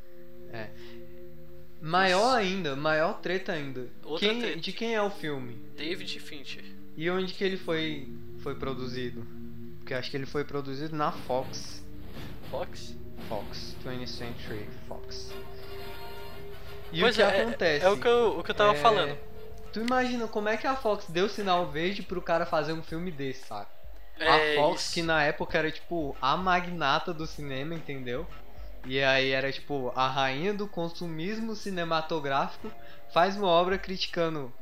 C: Maior ainda, maior treta ainda.
A: Outra
C: Quem-
A: treta.
C: De quem é o filme?
A: David Fincher.
C: E onde que ele foi, foi produzido? Porque acho que ele foi produzido na Fox.
A: Fox?
C: Fox, twentieth Century Fox. E
A: Pois
C: o que
A: é, é-
C: acontece?
A: É, o que eu, o que eu tava
C: É,
A: falando.
C: Tu imagina como é que a Fox deu sinal verde pro cara fazer um filme desse, sabe?
A: É
C: a Fox,
A: isso.
C: que na época era tipo a magnata do cinema, entendeu? E aí era tipo a rainha do consumismo cinematográfico, faz uma obra criticando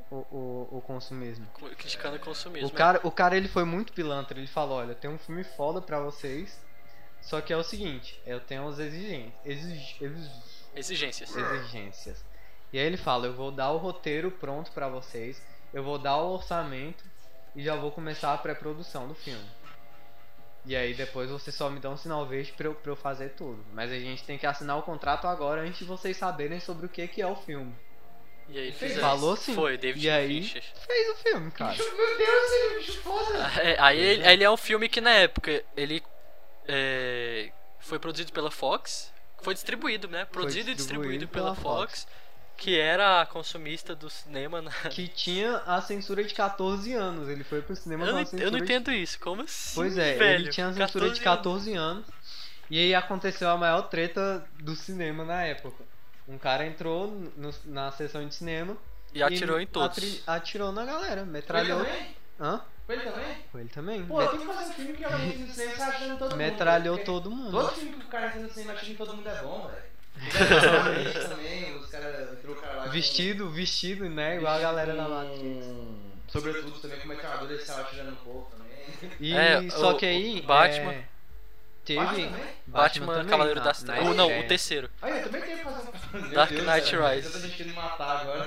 C: o, o, o consumismo.
A: Criticando o consumismo.
C: O cara, o cara ele foi muito pilantra, ele falou, olha, tem um filme foda pra vocês, só que é o seguinte, eu tenho as exigências, exig, exig,
A: Exigências.
C: exigências. E aí ele fala, eu vou dar o roteiro pronto pra vocês, eu vou dar o orçamento e já vou começar a pré-produção do filme. E aí depois vocês só me dão um sinal verde pra eu, pra eu fazer tudo. Mas a gente tem que assinar o contrato agora antes de vocês saberem sobre o que, que é o filme.
A: E aí
C: Ele
A: fizeram.
C: falou sim.
A: Foi, David
C: E aí
A: Fincher.
C: fez o filme, cara.
B: Meu Deus, ele é um bicho foda.
A: É, aí ele, ele é um filme que na época ele é, foi produzido pela Fox, foi distribuído, né? Produzido e distribuído pela, pela Fox, Fox, que era a consumista do cinema. Na...
C: Que tinha a censura de catorze anos. Ele foi pro cinema
A: eu
C: com
A: não,
C: a censura
A: eu não
C: de...
A: entendo isso, como assim?
C: Pois é,
A: velho?
C: ele tinha a censura de catorze anos. E aí aconteceu a maior treta do cinema na época. Um cara entrou no, na sessão de cinema
A: e atirou
C: e
A: em todos.
C: Atri, atirou na galera,
B: Foi ele
C: metralhou.
B: também?
C: Hã?
B: Foi ele também?
C: Foi ele também.
B: Pô, eu tenho que fazer um filme que alguém no cinema sai achando todo mundo.
C: Metralhou
B: porque
C: todo mundo.
B: Todo filme que o cara faz no cinema achando que todo mundo é bom, velho. Também, os caras entrou o cara lá.
C: Vestido, com... vestido, né? Igual a galera da Matrix.
B: Sobretudo também com uma metralhadora e saiu atirando um pouco também.
C: E
A: É,
C: só
A: o-
C: que aí.
A: o Batman.
C: é, Teve.
B: Batman também?
A: Batman,
C: também,
A: Cavaleiro
C: na-
A: das
C: na
A: Trevas. Ou não,
C: estreia.
A: o terceiro.
B: Aí, eu também tenho que fazer um. Meu
A: Dark
B: Deus,
A: Knight
B: cara,
A: Rises.
B: Eu tô deixando me matar agora.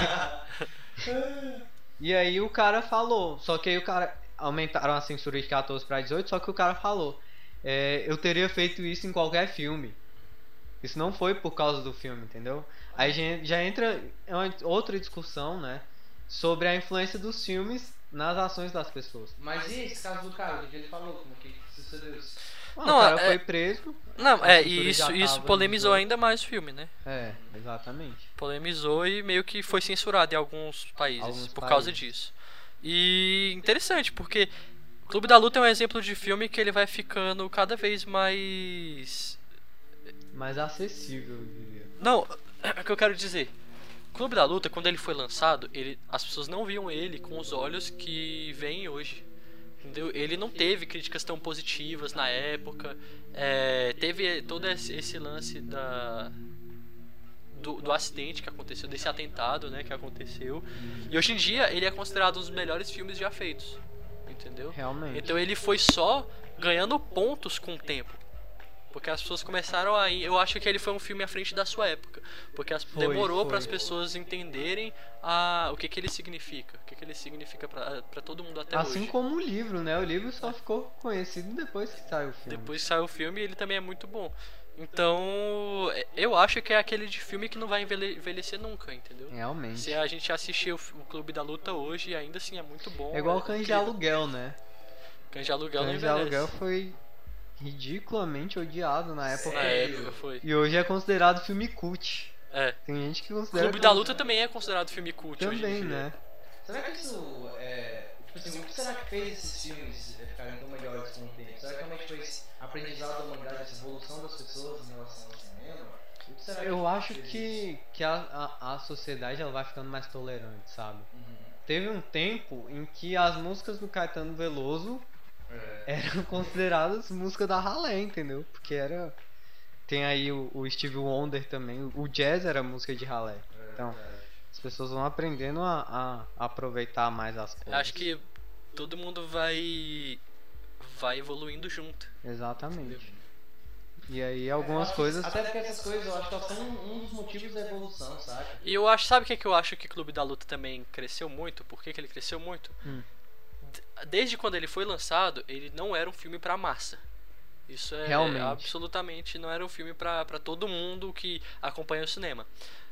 C: E aí o cara falou, só que aí o cara aumentaram a censura de catorze para dezoito, só que o cara falou, é, eu teria feito isso em qualquer filme. Isso não foi por causa do filme, entendeu? Aí já, já entra é uma outra discussão, né, sobre a influência dos filmes nas ações das pessoas.
B: Mas e esse caso do cara? O que ele falou? Como que sucedeu isso?
C: Bom,
A: Não,
C: o cara
A: é-
C: foi preso.
A: Não,
C: A
A: é,
C: censura
A: e isso,
C: já
A: isso
C: tava
A: polemizou
C: no-
A: ainda mais o filme, né?
C: É, exatamente.
A: Polemizou e meio que foi censurado em alguns países
C: Alguns
A: por
C: países.
A: causa disso. E interessante, porque o Clube da Luta é um exemplo de filme que ele vai ficando cada vez mais...
C: Mais acessível, eu diria.
A: Não, o que eu quero dizer, o Clube da Luta, quando ele foi lançado, ele, as pessoas não viam ele com os olhos que veem hoje. Entendeu? Ele não teve críticas tão positivas na época. É, teve todo esse, esse lance da do, do acidente que aconteceu, desse atentado, né, que aconteceu. E hoje em dia ele é considerado um dos melhores filmes já feitos. Entendeu?
C: Realmente.
A: Então ele foi só ganhando pontos com o tempo. Porque as pessoas começaram a ir. Eu acho que ele foi um filme à frente da sua época. Porque as,
C: Foi,
A: demorou
C: foi.
A: para as pessoas entenderem a, o que, que ele significa. O que, que ele significa para todo mundo até
C: Assim
A: hoje.
C: como o livro, né? O livro só ficou conhecido depois que saiu o filme.
A: Depois que saiu o filme, ele também é muito bom. Então, é- eu acho que é aquele de filme que não vai envelhe- envelhecer nunca, entendeu?
C: Realmente.
A: Se a gente assistir o, f- o Clube da Luta hoje, ainda assim é muito bom.
C: É igual o Cães de
A: incrível.
C: Aluguel, né?
A: Cães de Aluguel não
C: Cães de
A: envelhece.
C: Aluguel foi ridiculamente odiado na época.
A: Na época foi.
C: E hoje é considerado filme cult.
A: É.
C: Tem gente que
A: O
C: considera.
A: Clube da Luta também é considerado filme cult hoje em
C: Também,
A: dia.
C: né?
B: Será que isso é. Tipo assim, o que será que fez esses filmes ficarem tão melhores com o tempo? Será que realmente foi esse aprendizado da humanidade, essa evolução das pessoas em relação ao cinema? O que será
C: Eu
B: que
C: acho
B: fez
C: que, que a, a, a sociedade ela vai ficando mais tolerante, sabe?
B: Uhum.
C: Teve um tempo em que as músicas do Caetano Veloso
B: É.
C: eram consideradas música da ralé, entendeu? Porque era. Tem aí o, o Steve Wonder também. O jazz era música de ralé. Então, as pessoas vão aprendendo a, a aproveitar mais as coisas.
A: Acho que todo mundo vai vai evoluindo junto.
C: Exatamente. E aí algumas
B: Eu acho-
C: coisas.
B: Até porque essas coisas eu acho que elas são um dos motivos da evolução, sabe?
A: E eu acho, sabe o que, é que eu acho que Clube da Luta também cresceu muito? Por que, que ele cresceu muito?
C: Hum.
A: D- Desde quando ele foi lançado, ele não era um filme pra massa. Isso é
C: Realmente.
A: absolutamente não era um filme pra pra todo mundo que acompanha o cinema.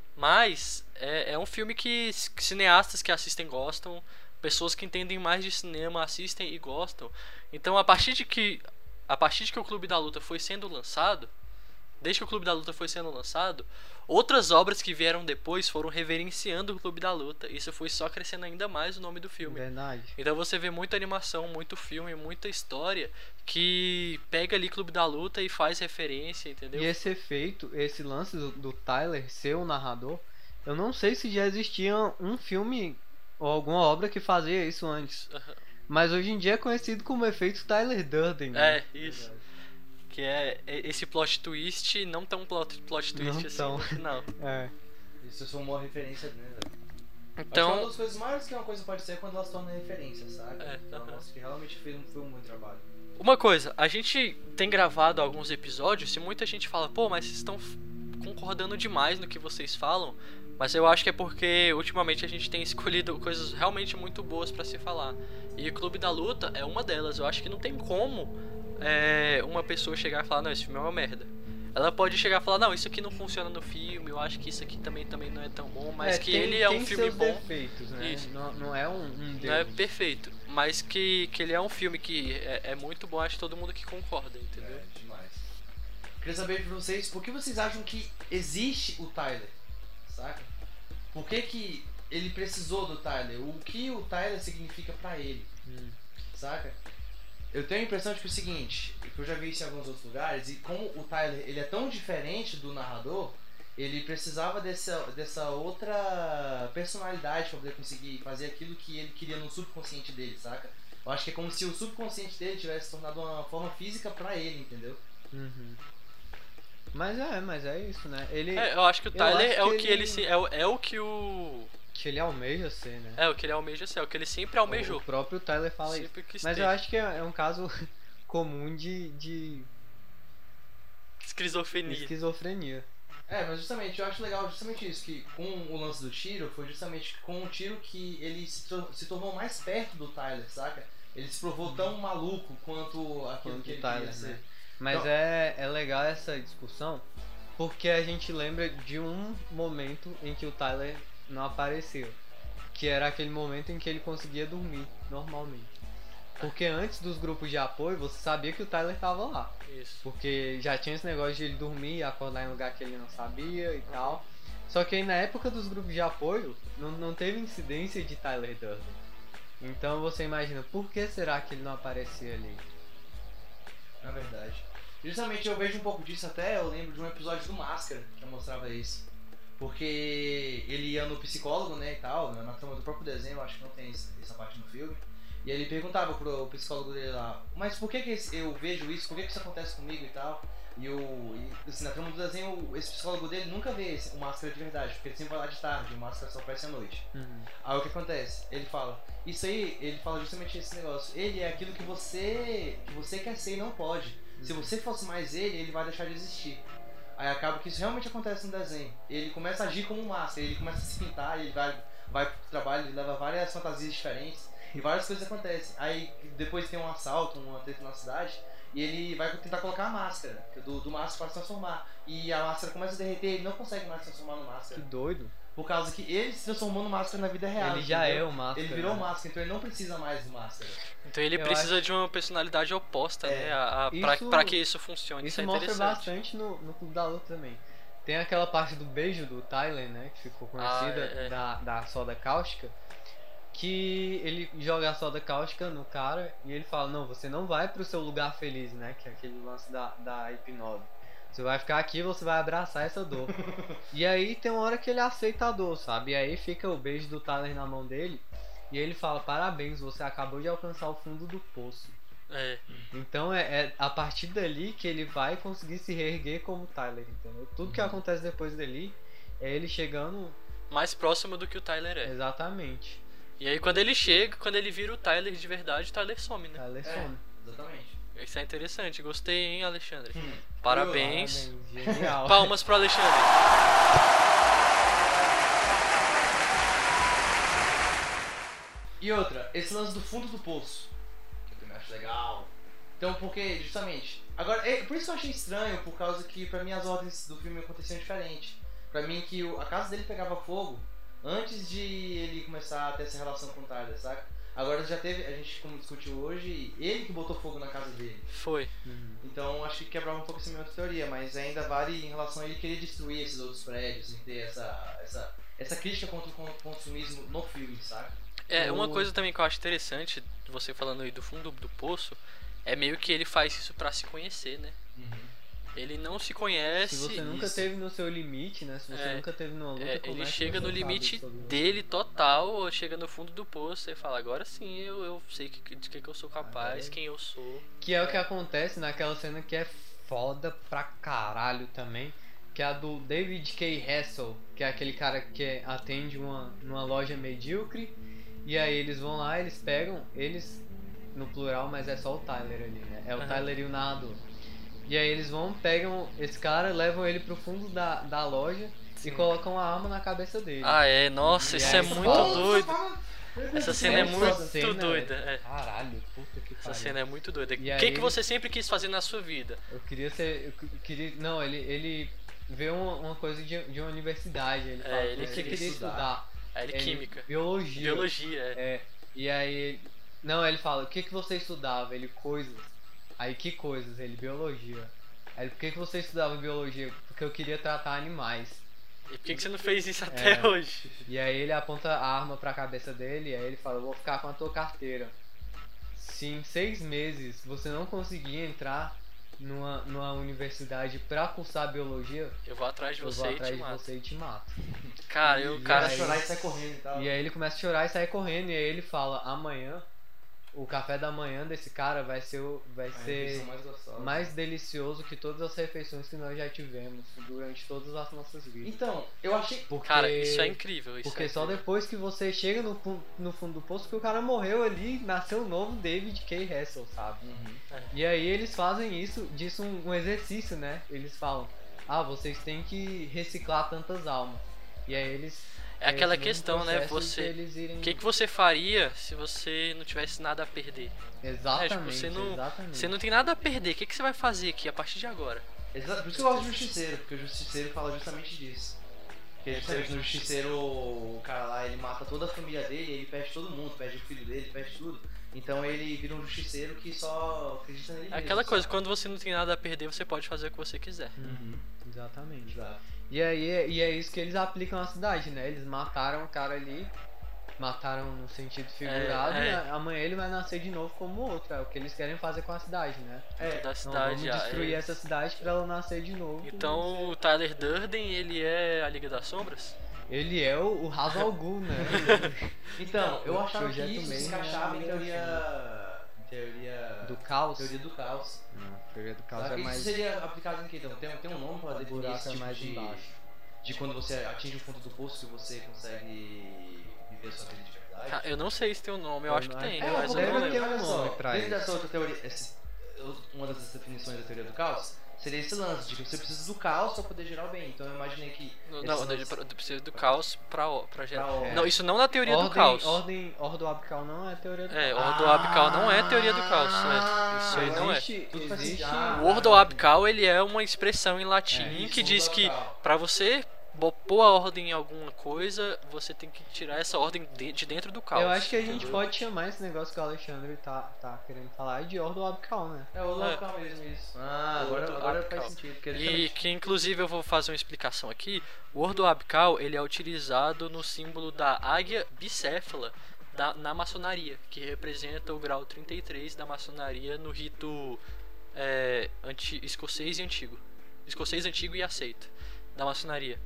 A: Mas é, é um filme que c- cineastas que assistem gostam, pessoas que entendem mais de cinema assistem e gostam. Então, a partir de que a partir de que o Clube da Luta foi sendo lançado, desde que o Clube da Luta foi sendo lançado, outras obras que vieram depois foram reverenciando o Clube da Luta. Isso foi só crescendo ainda mais o nome do filme.
C: Verdade.
A: Então você vê muita animação, muito filme, muita história que pega ali Clube da Luta e faz referência, entendeu?
C: E esse efeito, esse lance do, do Tyler ser o narrador, eu não sei se já existia um filme ou alguma obra que fazia isso antes.
A: Aham.
C: Mas hoje em dia é conhecido como efeito Tyler Durden. né?
A: É, isso. Que é é esse plot twist, não tão plot, plot twist
C: Não
A: assim
C: tão.
A: no final.
C: É.
B: Isso foi uma referência, né, velho? Acho que
A: Então,
B: uma das coisas maiores que uma coisa pode ser é quando ela se torna referência, sabe?
A: É,
B: Então,
A: aham.
B: mostra que realmente foi um, foi um bom trabalho.
A: uma coisa, a gente tem gravado alguns episódios e muita gente fala, pô, mas vocês estão f- concordando demais no que vocês falam, mas eu acho que é porque ultimamente a gente tem escolhido coisas realmente muito boas pra se falar. E o Clube da Luta é uma delas. Eu acho que não tem como é, uma pessoa chegar e falar, não, esse filme é uma merda. Ela pode chegar e falar, não, isso aqui não funciona no filme, eu acho que isso aqui também, também não é tão bom, mas
C: É,
A: que
C: tem-
A: ele é um
C: tem
A: filme
C: seus
A: bom.
C: defeitos, né?
A: Isso.
C: Não, não é um, um
A: Não é
C: Deus.
A: perfeito, mas que, que ele é um filme que é, é muito bom, acho que todo mundo que concorda, entendeu?
B: É, demais. Queria saber de vocês, por que vocês acham que existe o Tyler? Saca? Por que que ele precisou do Tyler? O que o Tyler significa pra ele?
C: Hum.
B: Saca? Eu tenho a impressão de que é o seguinte, que eu já vi isso em alguns outros lugares, e como o Tyler ele é tão diferente do narrador, ele precisava dessa, dessa outra personalidade pra poder conseguir fazer aquilo que ele queria no subconsciente dele, saca? Eu acho que é como se o subconsciente dele tivesse tornado uma forma física pra ele, entendeu?
C: Uhum. Mas é, mas é isso, né? Ele,
A: É, eu acho que o
C: Eu
A: Tyler
C: acho
A: é o
C: que
A: que
C: ele-
A: ele se, é, o- é o que o
C: que ele almeja ser, né?
A: é o que ele almeja ser, é o que ele sempre almejou.
C: O próprio Tyler fala
A: Sempre
C: isso.
A: quis
C: Mas
A: ter.
C: eu acho que é, é um caso comum de, de
A: Esquizofrenia.
C: esquizofrenia.
B: É, mas justamente, eu acho legal justamente isso, que com o lance do tiro, foi justamente com o tiro que ele se, tor- se tornou mais perto do Tyler, saca? Ele se provou tão maluco quanto aquilo
C: Quanto
B: que
C: o
B: ele
C: Tyler,
B: queria ser.
C: né? Mas
B: Então-
C: é, é legal essa discussão porque a gente lembra de um momento em que o Tyler não apareceu. Que era aquele momento em que ele conseguia dormir normalmente. Porque antes dos grupos de apoio, você sabia que o Tyler tava lá.
A: Isso.
C: Porque já tinha esse negócio de ele dormir e acordar em lugar que ele não sabia e tal. Só que aí na época dos grupos de apoio, não, não teve incidência de Tyler Durden. Então você imagina, por que será que ele não aparecia ali?
B: Na verdade. Justamente eu vejo um pouco disso até, eu lembro de um episódio do Máscara que mostrava isso. Porque ele ia no psicólogo, né, e tal, na trama do próprio desenho, eu acho que não tem esse- essa parte no filme. E ele perguntava pro psicólogo dele lá, mas por que que esse- eu vejo isso, por que que isso acontece comigo e tal? E, o, e assim, na trama do desenho, esse psicólogo dele nunca vê esse, o Máscara de verdade, porque ele sempre vai lá de tarde, o Máscara só aparece à noite. Aí o que acontece? Ele fala, isso aí, ele fala justamente esse negócio, ele é aquilo que você, que você quer ser e não pode. Se você fosse mais ele, ele vai deixar de existir. Aí acaba que isso realmente acontece no desenho. Ele começa a agir como um Máscara, ele começa a se pintar, ele vai, vai pro trabalho, ele leva várias fantasias diferentes e várias coisas acontecem. Aí depois tem um assalto, uma treta na cidade, e ele vai tentar colocar a máscara, do, do Máscara para se transformar. E a máscara começa a derreter, ele não consegue mais se transformar no
C: Que
B: Máscara.
C: doido.
B: Por causa que ele se transformou no Máscara na vida real.
C: Ele já
B: entendeu?
C: é o Máscara.
B: Ele virou o
C: né?
B: Máscara, então ele não precisa mais do Máscara.
A: Então ele
C: Eu
A: precisa de uma personalidade oposta,
B: É.
A: né? A, a, pra,
C: Isso-
A: pra que isso funcione.
C: Isso
A: Isso é
C: mostra
A: interessante.
C: bastante no, no Clube da Luta também. Tem aquela parte do beijo do Tyler, né? Que ficou conhecida,
A: Ah, é, é.
C: Da, da soda cáustica. Que ele joga a soda cáustica no cara e ele fala, não, você não vai pro seu lugar feliz, né? Que é aquele lance da, da hipnose. Você vai ficar aqui e você vai abraçar essa dor. E aí tem uma hora que ele aceita a dor, sabe? E aí fica o beijo do Tyler na mão dele. E ele fala, parabéns, você acabou de alcançar o fundo do poço.
A: É.
C: Então é, é a partir dali que ele vai conseguir se reerguer como Tyler, entendeu? Tudo que acontece depois dali é ele chegando
A: Mais próximo do que o Tyler é.
C: exatamente.
A: E aí quando ele chega, quando ele vira o Tyler de verdade, o Tyler some, né?
C: Tyler
B: É,
C: some.
B: exatamente.
A: Isso é interessante. Gostei, hein, Alexandre?
B: Hum.
A: Parabéns.
C: Parabéns, genial.
A: Palmas pro Alexandre.
B: E outra, esse lance do fundo do poço, que eu também acho legal. Então, porque, justamente, agora, é, por isso que eu achei estranho, por causa que pra mim as ordens do filme aconteciam diferente. Pra mim que o, a casa dele pegava fogo antes de ele começar a ter essa relação com o Tyler, saca? Agora já teve, a gente como discutiu hoje, ele que botou fogo na casa dele.
A: Foi.
C: Uhum.
B: Então acho que quebrava um pouco essa minha outra teoria, mas ainda vale em relação a ele querer destruir esses outros prédios e ter essa, essa, essa crítica contra o con- consumismo no filme, saca?
A: É, uma
C: O-
A: coisa também que eu acho interessante, você falando aí do fundo do poço, é meio que ele faz isso pra se conhecer, né? Ele não se conhece.
C: Se você nunca
B: isso.
C: teve no seu limite, né? Se você
A: É,
C: nunca teve numa luta,
A: É,
C: como
A: ele
C: é que
A: chega
C: você
A: no
C: sabe
A: limite
C: sobre isso?
A: dele total, chega no fundo do poço e fala, agora sim eu, eu sei que, de que, que eu sou capaz,
C: Agora-
A: quem eu sou.
C: Que é o que acontece naquela cena que é foda pra caralho também. que é a do David K. Hassel, que é aquele cara que atende uma, numa loja medíocre. E aí eles vão lá, eles pegam, eles no plural, mas é só o Tyler ali, né? É o
A: Aham.
C: Tyler e o narrador. E aí eles vão, pegam esse cara, levam ele pro fundo da, da loja e colocam a arma na cabeça dele.
A: Ah, é, nossa,
C: E
A: isso
C: aí
A: é
C: eles
A: muito
C: falam-
A: doido. Essa cena é
C: Essa
A: muito
C: cena,
A: doida.
C: velho.
A: É.
C: Caralho, puta que
A: Essa
C: pariu.
A: cena é muito doida. O
C: E
A: que,
C: aí
A: que
C: ele-
A: você sempre quis fazer na sua vida?
C: Eu queria ser. Eu que- queria. Não, ele, ele vê uma, uma coisa de, de uma universidade. Ele
A: É,
C: fala,
A: ele
C: o que você
A: queria
C: queria
B: estudar.
C: estudar?
A: Aí ele,
C: Ele-
A: química.
C: Biologia.
A: Biologia, é.
C: É. E aí. Não, ele fala, o que, que você estudava? Ele, coisas. Aí, que coisas? Ele, biologia. Aí, por que, que você estudava biologia? Porque eu queria tratar animais.
A: E por que, que você não fez isso até
C: É.
A: hoje?
C: E aí ele aponta a arma pra cabeça dele e aí ele fala, eu vou ficar com a tua carteira. Se em seis meses você não conseguir entrar numa, numa universidade pra cursar biologia,
A: Eu vou atrás de
C: eu
A: você
C: vou
A: e
C: atrás
A: te
C: de
A: mato.
C: você e te mato.
A: Cara, eu,
C: E
A: cara,
B: Cara,
C: aí-
B: chorar e sair correndo e tal.
C: E aí ele começa a chorar e sai correndo e aí ele fala, amanhã, o café da manhã desse cara vai ser, o- vai
B: A
C: ser
B: refeição mais gostosa.
C: mais delicioso que todas as refeições que nós já tivemos durante todas as nossas vidas.
B: Então, eu achei.
C: Porque...
A: cara, isso é incrível. Isso
C: Porque
A: é
C: só
A: incrível.
C: depois que você chega no, fu- no fundo do poço que o cara morreu ali, nasceu um novo David K. Hassel, sabe?
B: Uhum.
C: E aí eles fazem isso, disso um, um exercício, né? Eles falam, ah, vocês têm que reciclar tantas almas. E aí eles...
A: É aquela
C: esse mesmo
A: questão, né?
C: processo de
A: Você.
C: eles irem-
A: O que, que você faria se você não tivesse nada a perder?
C: Exatamente,
A: É, tipo, você não-
C: exatamente.
A: Você não tem nada a perder. O que, que você vai fazer aqui a partir de agora?
B: Exato, por isso que eu gosto do Justiceiro, porque o Justiceiro fala justamente disso. Porque justamente no Justiceiro, o cara lá, ele mata toda a família dele, ele perde todo mundo, perde o filho dele, perde tudo. Então ele vira um Justiceiro que só acredita nele
A: É
B: mesmo.
A: aquela coisa,
B: sabe?
A: quando você não tem nada a perder, você pode fazer o que você quiser.
C: Uhum, exatamente.
B: Exato.
C: E aí é- e é isso que eles aplicam na cidade, né? Eles mataram o cara ali, mataram no sentido figurado,
A: é.
C: e a- amanhã ele vai nascer de novo como outro. É o que eles querem fazer com a cidade, né?
B: É,
A: Da
C: Não,
A: cidade.
C: vamos
A: ah,
C: destruir
A: é.
C: essa cidade pra ela nascer de novo.
A: Então o Tyler Durden, ele é a Liga das Sombras?
C: Ele é o, o Ra's al Ghul, né?
B: então, eu
C: o
B: achava que
C: projeto
B: isso se
C: mesmo
B: encaixava
C: é
B: em teoria. em teoria.
C: Do caos.
B: Teoria do caos.
C: Não, teoria do caos
B: Só
C: é
B: que
C: mais...
B: Isso seria aplicado em que então? Tem, tem um nome pra
C: O
B: definir
C: buraco
B: esse
C: é
B: tipo
C: mais
B: de,
C: embaixo.
B: de quando você atinge o fundo do poço que você consegue viver a sua vida de verdade?
A: Ah, eu não sei se tem um nome, eu
C: Eu
A: acho que
C: não-
A: tem,
C: é,
A: mas eu
C: deve
A: não
C: ter
A: lembro.
C: um
B: olha só,
C: nome pra
B: dentro
C: isso.
B: dessa outra teoria, esse- uma das definições da teoria do caos seria esse lance de que você precisa do caos pra poder gerar o bem. Então eu imaginei que.
A: Não,
B: esse
A: não,
B: lance-
A: eu eu preciso do caos pra, o- pra gerar.
B: Pra o-
A: Não, isso não na teoria
C: ordem,
A: do caos.
C: Ordem, ordem abical não é teoria do
A: É,
C: caos.
A: Ordo Abical não é teoria do caos. É, isso aí não é.
C: Existe,
B: Tudo faz
C: existe...
B: sentido. Ah,
A: O Ordo Abical, ele é uma expressão em latim
B: É, isso,
A: que diz
B: Ordo
A: que
B: Abical.
A: pra você bo- pôr a ordem em alguma coisa, você tem que tirar essa ordem de, de dentro do caos.
C: Eu acho que a gente
A: entendeu?
C: pode chamar esse negócio que o Alexandre tá, tá querendo falar de ordem abical, né?
B: É o
A: É.
B: local mesmo isso. Ah,
A: O
B: agora,
A: Ordo
B: agora
A: Abical.
B: faz sentido. Porque
A: E
B: justamente-
A: que inclusive eu vou fazer uma explicação aqui. O Ordo Abical, ele é utilizado no símbolo da águia bicéfala da, na maçonaria, que representa o grau trinta e três da maçonaria no rito é, anti, escocês e antigo. Escocês antigo e aceito da maçonaria.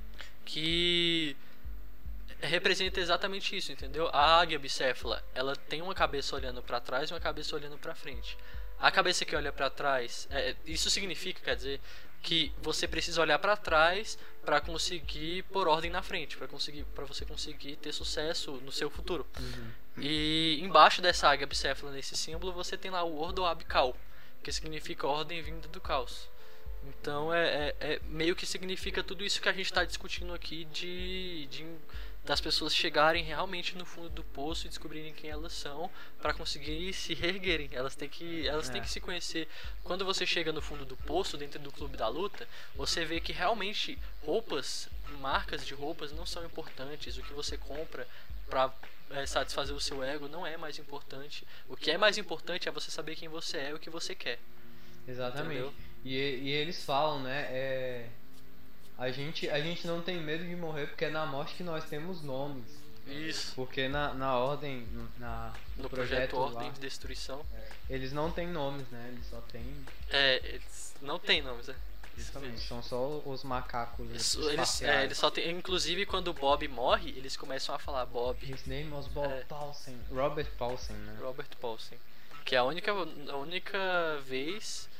A: Que representa exatamente isso, entendeu? A águia bicéfala, ela tem uma cabeça olhando para trás e uma cabeça olhando para frente. A cabeça que olha para trás, é, isso significa, quer dizer, que você precisa olhar para trás para conseguir pôr ordem na frente, para conseguir, para você conseguir ter sucesso no seu futuro. E embaixo dessa águia bicéfala, nesse símbolo, você tem lá o Ordo Abical, que significa ordem vinda do caos. Então é, é, é meio que significa tudo isso que a gente está discutindo aqui de, de das pessoas chegarem realmente no fundo do poço e descobrirem quem elas são para conseguir se reerguerem. Elas têm que elas têm
C: É.
A: que se conhecer. Quando você chega no fundo do poço, dentro do clube da luta, você vê que realmente roupas, marcas de roupas não são importantes. O que você compra para é, satisfazer o seu ego não é mais importante. O que é mais importante é você saber quem você é e o que você quer.
C: Exatamente.
A: Entendeu?
C: E, e eles falam, né? É, a, gente, a gente não tem medo de morrer porque é na morte que nós temos nomes.
A: Isso.
C: Porque na, na ordem, na, no,
A: No
C: projeto,
A: projeto Ordem
C: lá,
A: de Destruição.
C: eles não têm nomes, né? Eles só têm.
A: É, eles não tem nomes, é. Isso
C: Justamente,
A: mesmo.
C: são só os macacos.
A: Eles,
C: os
A: eles,
C: espaciais.
A: é, eles só tem, inclusive quando o Bob morre, eles começam a falar Bob,
C: His name was Bob
A: É.
C: Paulsen. Robert Paulsen, né?
A: Robert Paulsen, que é a única, a única vez,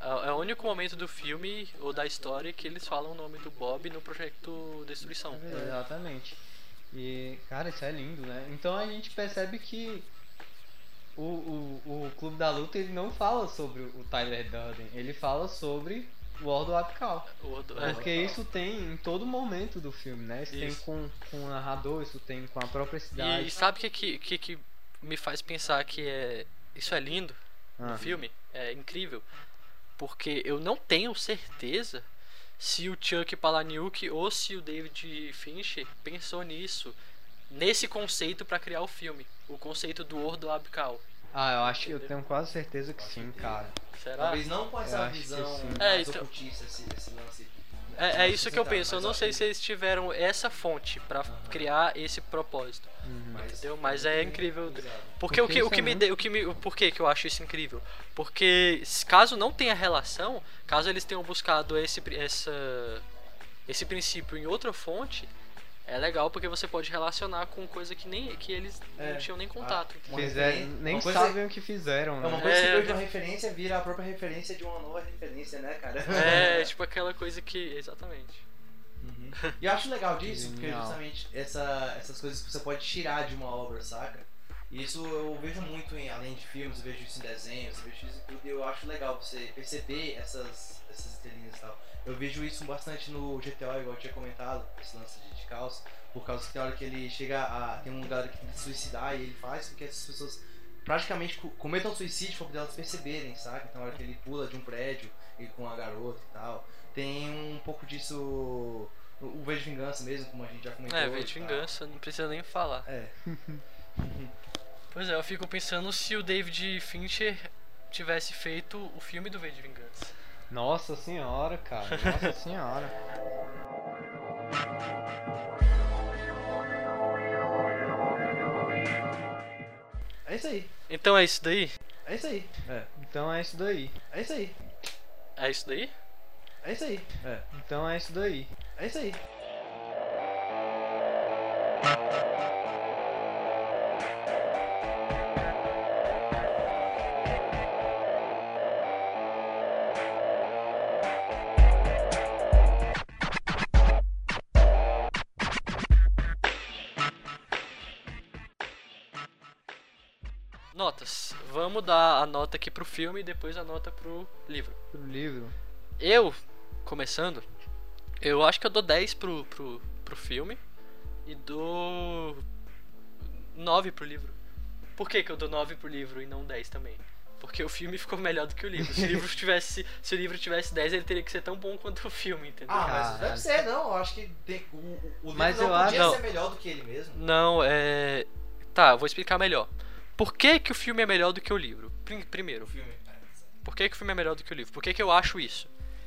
A: É o único momento do filme ou da história que eles falam o nome do Bob no Projeto Destruição.
C: Exatamente. E, cara, isso é lindo, né? Então a gente percebe que o, o, o Clube da Luta ele não fala sobre o Tyler Durden, ele fala sobre o Ordo Apical. Porque é. isso tem em todo momento do filme, né? Isso, isso. tem com, com o narrador, isso tem com a própria cidade.
A: E sabe o que, que, que, que me faz pensar que é, isso é lindo no ah. filme? É incrível. Porque eu não tenho certeza se o Chuck Palahniuk ou se o David Fincher pensou nisso, nesse conceito para criar o filme, o conceito do Ordo Apical.
C: Ah, eu acho que eu tenho quase certeza que sim, cara.
A: Será?
B: Talvez não com essa visão
A: é,
B: mais
A: então...
B: ocultista, esse, esse lance.
A: É, é isso que eu penso. Eu não sei se eles tiveram essa fonte pra uhum. criar esse propósito. Uhum. Entendeu? Mas é incrível. Porque, Porque o que, o que me de, o que me, por que que eu acho isso incrível? Porque caso não tenha relação, caso eles tenham buscado esse essa esse princípio em outra fonte, é legal porque você pode relacionar com coisa que nem que eles é, não tinham nem contato.
C: A, fizeram, nem coisa, sabem o que fizeram, né?
B: É uma coisa que é, de uma referência vira a própria referência de uma nova referência, né, cara?
A: É, tipo aquela coisa que... Exatamente.
B: Uhum. E eu acho legal disso, porque justamente essa, essas coisas que você pode tirar de uma obra, saca? E isso eu vejo muito em, além de filmes, eu vejo isso em desenhos, eu vejo isso em tudo, e eu acho legal você perceber essas, essas estrelinhas e tal. Eu vejo isso bastante no G T O, igual eu tinha comentado, esse lance de, de caos, por causa que tem hora que ele chega a... tem um galera que tem que suicidar e ele faz com que essas pessoas praticamente cometam suicídio pra poder elas perceberem, saca? Tem hora que ele pula de um prédio e com a garota e tal. Tem um pouco disso... o V de Vingança mesmo, como a gente já comentou.
A: É, V de Vingança, não precisa nem falar.
B: É.
A: Pois é, eu fico pensando se o David Fincher tivesse feito o filme do V de Vingança.
C: Nossa senhora, cara. Nossa senhora.
B: É isso aí.
A: Então é isso daí?
B: É isso aí.
C: É. Então é isso daí.
B: É isso aí.
A: É isso daí?
B: É isso aí.
C: É. Então é isso daí.
B: É isso aí.
A: Notas. Vamos dar a nota aqui pro filme e depois a nota pro livro.
C: Pro livro.
A: Eu, começando, eu acho que eu dou dez pro, pro, pro filme e dou nove pro livro. Por que que eu dou nove pro livro e não dez também? Porque o filme ficou melhor do que o livro. Se o livro tivesse, se o livro tivesse dez, ele teria que ser tão bom quanto o filme, entendeu?
B: Ah, mas deve ser, não. Eu acho que tem, o, o livro
C: mas
B: não
C: eu
B: podia
C: acho...
B: ser melhor do que ele mesmo.
A: Não, é... Tá, eu vou explicar melhor. Por que que o filme é melhor do que o livro? Primeiro,
B: o filme.
A: por que que o filme é melhor do que o livro? Por que que eu acho isso?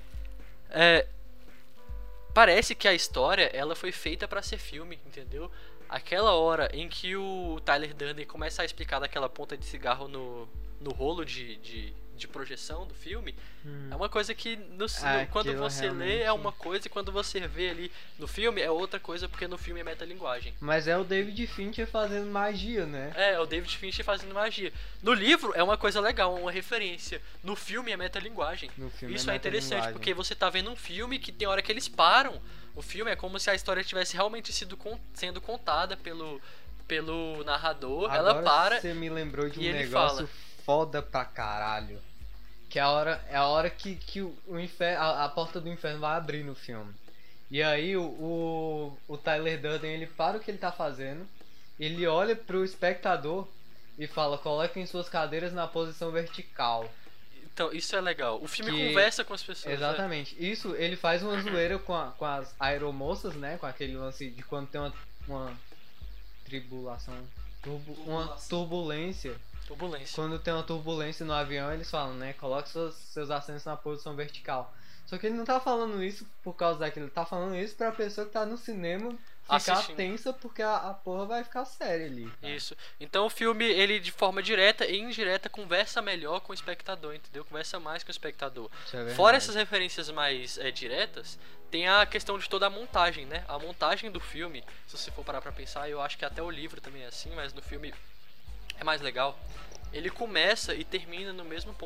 A: É, parece que a história ela foi feita pra ser filme, entendeu? Aquela hora em que o Tyler Durden começa a explicar daquela ponta de cigarro no, no rolo de, de, de projeção do filme, hum. é uma coisa que no,
C: ah,
A: quando você
C: realmente...
A: lê é uma coisa e quando você vê ali no filme é outra coisa, porque no filme é metalinguagem.
C: Mas é o David Fincher fazendo magia, né?
A: É, é o David Fincher fazendo magia. No livro é uma coisa legal, uma referência. No filme é metalinguagem.
C: No filme
A: Isso
C: é,
A: é interessante, porque você tá vendo um filme que tem hora que eles param. O filme é como se a história tivesse realmente sido con- sendo contada pelo, pelo narrador.
C: Agora
A: ela para.
C: Você me lembrou de um
A: e ele
C: negócio
A: fala.
C: Foda pra caralho. Que é a hora, é a hora que, que o, o inferno, a, a porta do inferno vai abrir no filme. E aí o, o, o Tyler Durden ele para o que ele tá fazendo, ele olha pro espectador e fala: coloquem suas cadeiras na posição vertical.
A: Então, isso é legal. O filme
C: Que-
A: conversa com as pessoas.
C: Exatamente. Isso, ele faz uma zoeira com, a- com as aeromoças, né? Com aquele lance de quando tem uma, uma tribulação, turbu- uma
B: Turbulação.
C: turbulência.
A: Né? Turbulência.
C: Quando tem uma turbulência no avião, eles falam, né? Coloque seus, seus assentos na posição vertical. Só que ele não tá falando isso por causa daquilo, ele tá falando isso pra pessoa que tá no cinema ficar
A: Assistindo.
C: tensa, porque a, a porra vai ficar séria ali. cara.
A: Isso. Então o filme, ele de forma direta e indireta conversa melhor com o espectador, entendeu? Conversa mais com o espectador.
C: Isso é verdade.
A: Fora essas referências mais é, diretas, tem a questão de toda a montagem, né? A montagem do filme, se você for parar pra pensar, eu acho que até o livro também é assim, mas no filme é mais legal. Ele começa e termina no mesmo ponto.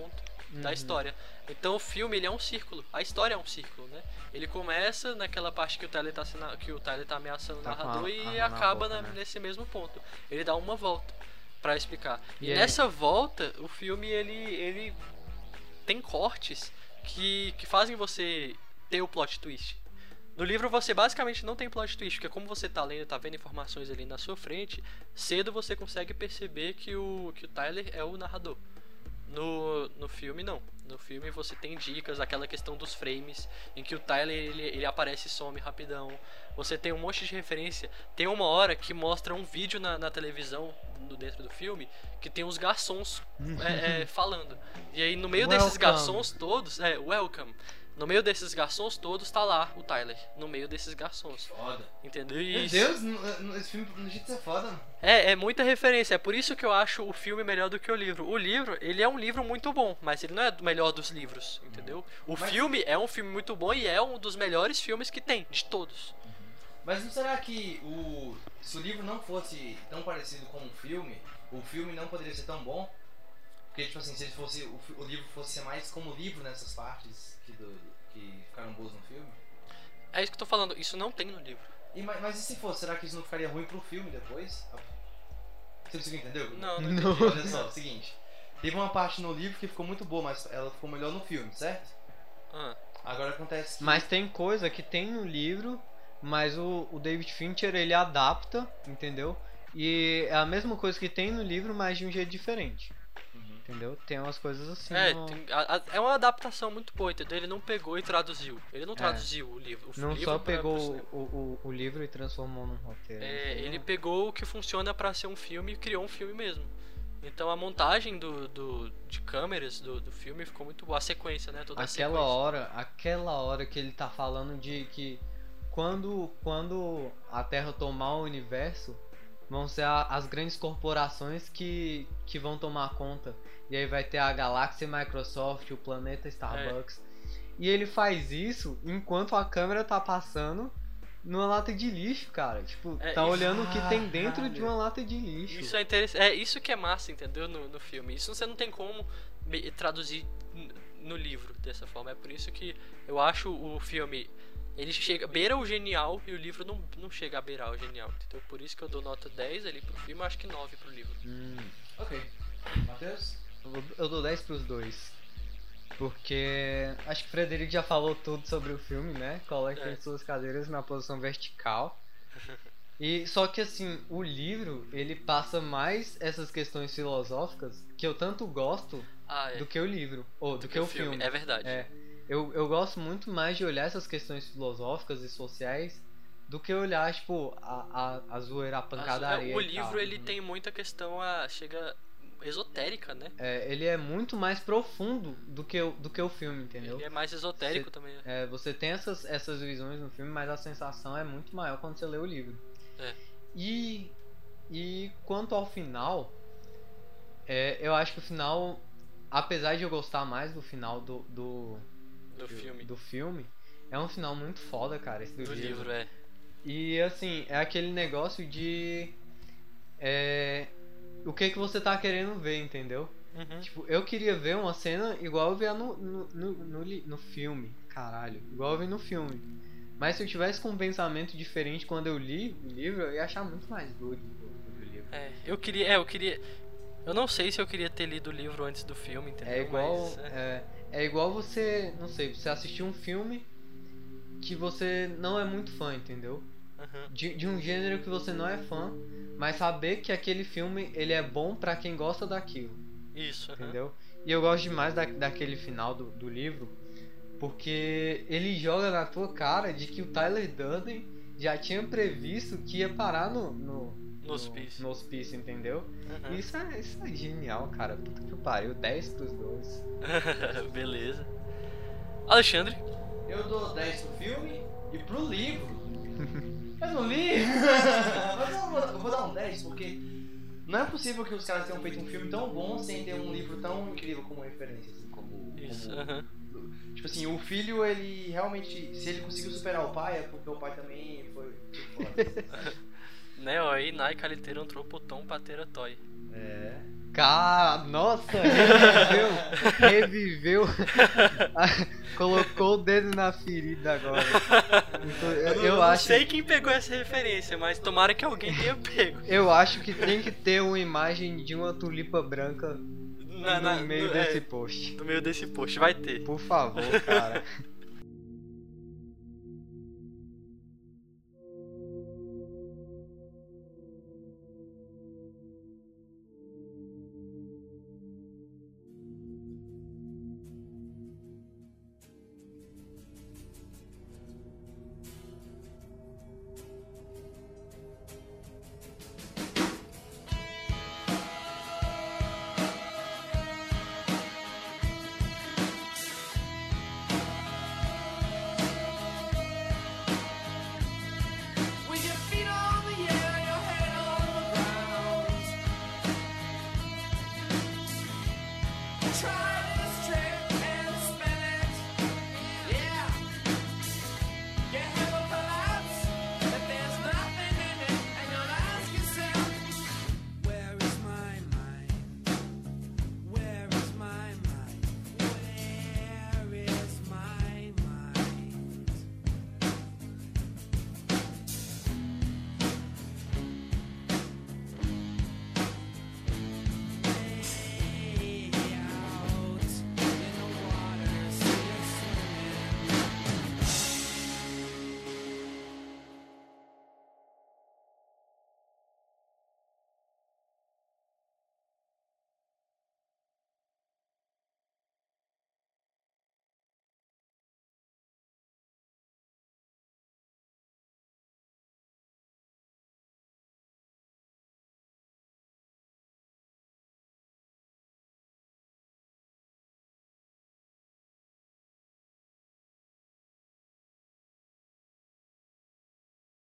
A: da
C: Uhum.
A: história. Então o filme ele é um círculo, a história é um círculo, né? Ele começa naquela parte que o Tyler tá, sena- que o Tyler tá ameaçando
C: Tá
A: o
C: com a
A: narrador e
C: arma na
A: acaba
C: boca,
A: na-
C: né?
A: nesse mesmo ponto. Ele dá uma volta pra explicar. E,
C: E aí-
A: nessa volta, o filme ele, ele tem cortes que, que fazem você ter o plot twist. No livro você basicamente não tem plot twist, porque como você tá lendo, tá vendo informações ali na sua frente, cedo você consegue perceber que o, que o Tyler é o narrador. No, no filme não. No filme você tem dicas, aquela questão dos frames, em que o Tyler ele, ele aparece e some rapidão. Você tem um monte de referência. Tem uma hora que mostra um vídeo na, na televisão, no, dentro do filme, que tem os garçons é, é, falando. E aí no meio desses
C: Welcome.
A: garçons todos, é, welcome. No meio desses garçons todos tá lá o Tyler. No meio desses garçons.
B: Foda.
A: Entendeu?
B: Meu
A: Isso.
B: Deus, n- n- esse filme no jeito de ser foda. mano.
A: É, é muita referência. É por isso que eu acho o filme melhor do que o livro. O livro, ele é um livro muito bom, mas ele não é o melhor dos livros, entendeu? O
B: Mas-
A: filme é um filme muito bom e é um dos melhores filmes que tem, de todos.
B: Mas não será que o se o livro não fosse tão parecido com o filme, o filme não poderia ser tão bom? Porque, tipo assim, se ele fosse, o, fi- o livro fosse ser mais como livro nessas partes que, do, que ficaram boas no filme?
A: É isso que eu tô falando, isso não tem no livro.
B: E, ma- mas e se fosse, será que isso não ficaria ruim pro filme depois? Você conseguiu entender?
A: Não, não.
C: Não.
B: Olha só, o seguinte. Teve uma parte no livro que ficou muito boa, mas ela ficou melhor no filme, certo?
A: Ah,
B: Agora acontece que...
C: Mas tem coisa que tem no livro, mas o, o David Fincher ele adapta, entendeu? E é a mesma coisa que tem no livro, mas de um jeito diferente.
B: Uhum.
C: Entendeu? Tem umas coisas assim.
A: é,
C: no-
A: tem- a- a- é uma adaptação muito boa, entendeu? Ele não pegou e traduziu. Ele não traduziu o livro. O
C: Não
A: livro
C: só
A: pra-
C: pegou
A: pro
C: o,
A: cinema.
C: o, o livro e transformou num roteiro.
A: É,
C: entendeu?
A: ele pegou o que funciona pra ser um filme e criou um filme mesmo. Então a montagem do, do, de câmeras do, do filme ficou muito boa. A sequência, né? Toda a
C: Aquela
A: sequência.
C: hora, aquela hora que ele tá falando de que quando, quando a Terra tomar o universo, vão ser a- as grandes corporações que, que vão tomar conta. E aí vai ter a Galáxia Microsoft, o planeta Starbucks. E ele faz isso enquanto a câmera tá passando numa lata de lixo, cara. Tipo,
A: É,
C: tá
A: isso-
C: olhando o que tem
B: Caralho.
C: dentro de uma lata de lixo.
A: Isso é interessante. É isso que é massa, entendeu? No, no filme. Isso você não tem como me- traduzir n- no livro dessa forma. É por isso que eu acho o filme. Ele chega, beira o genial e o livro não, não chega a beirar o genial. Entendeu? Por isso que eu dou nota dez ali pro filme, eu acho que nove pro livro.
C: Hum,
B: Ok. Matheus?
C: eu, vou- eu dou dez pros dois. Porque acho que o Frederico já falou tudo sobre o filme, né? Coloquem
A: É.
C: suas cadeiras na posição vertical. E só que assim, o livro, ele passa mais essas questões filosóficas que eu tanto gosto
A: Ah, é.
C: do que o livro, ou do, que, o filme.
A: É verdade.
C: É, eu, eu gosto muito mais de olhar essas questões filosóficas e sociais do que olhar, tipo, a, a, a zoeira, a pancadaria.
A: É, o
C: e
A: livro
C: tal.
A: ele tem muita questão a chega esotérica, né?
C: É, ele é muito mais profundo do que, o- do que o filme, entendeu?
A: Ele é mais esotérico
C: Cê-
A: também. Né?
C: É, você tem essas, essas visões no filme, mas a sensação é muito maior quando você lê o livro.
A: É.
C: E, e quanto ao final, é, eu acho que o final, apesar de eu gostar mais do final do, do,
A: Do filme.
C: do filme, é um final muito foda, cara, esse do,
A: Do
C: livro.
A: livro, é.
C: E assim, é aquele negócio de. É, o que que você tá querendo ver, entendeu?
A: Uhum.
C: Tipo, eu queria ver uma cena igual eu via no, no, no, no, li- no filme. Caralho, igual eu vi no filme. Mas se eu tivesse com um pensamento diferente quando eu li o livro, eu ia achar muito mais doido do, do livro.
A: É, eu queria, é, eu queria. Eu não sei se eu queria ter lido o livro antes do filme, entendeu?
C: É igual.
A: Mas, é.
C: É, é igual você. Não sei, você assistir um filme que você não é muito fã, entendeu?
A: Uhum.
C: De, de um gênero que você não é fã, mas saber que aquele filme ele é bom pra quem gosta daquilo.
A: Isso, uhum.
C: Entendeu? E eu gosto demais da, daquele final do, do livro, porque ele joga na tua cara de que o Tyler Durden já tinha previsto que ia parar no, no,
A: No hospício.
C: no hospício, entendeu?
A: Uhum.
C: E isso é, isso é genial, cara. Puta que pariu, dez pros dois.
A: Beleza. Alexandre?
B: Eu dou dez pro filme e pro livro. Eu não li! Mas eu vou, eu vou dar um dez porque não é possível que os caras tenham feito um filme tão bom sem ter um livro tão incrível como referência, assim, como.
A: Isso,
B: como-
A: aham.
B: Tipo assim, o filho, ele realmente. Se ele conseguiu superar o pai, é porque o pai também foi. foi foda.
A: Né, ó, aí Nai Caliteiro um tropotom patera toy.
B: É.
C: Cara, nossa, reviveu, reviveu, colocou o dedo na ferida agora. Então, eu,
A: Eu,
C: eu
A: não
C: acho,
A: sei quem pegou essa referência, mas tomara que alguém tenha pego.
C: eu acho que tem que ter uma imagem de uma tulipa branca
A: Na- na-
C: no meio
A: no-
C: desse
A: é,
C: post.
A: no meio desse post, vai ter.
C: Por favor, cara.
D: With your feet on the air, your head on the ground. Try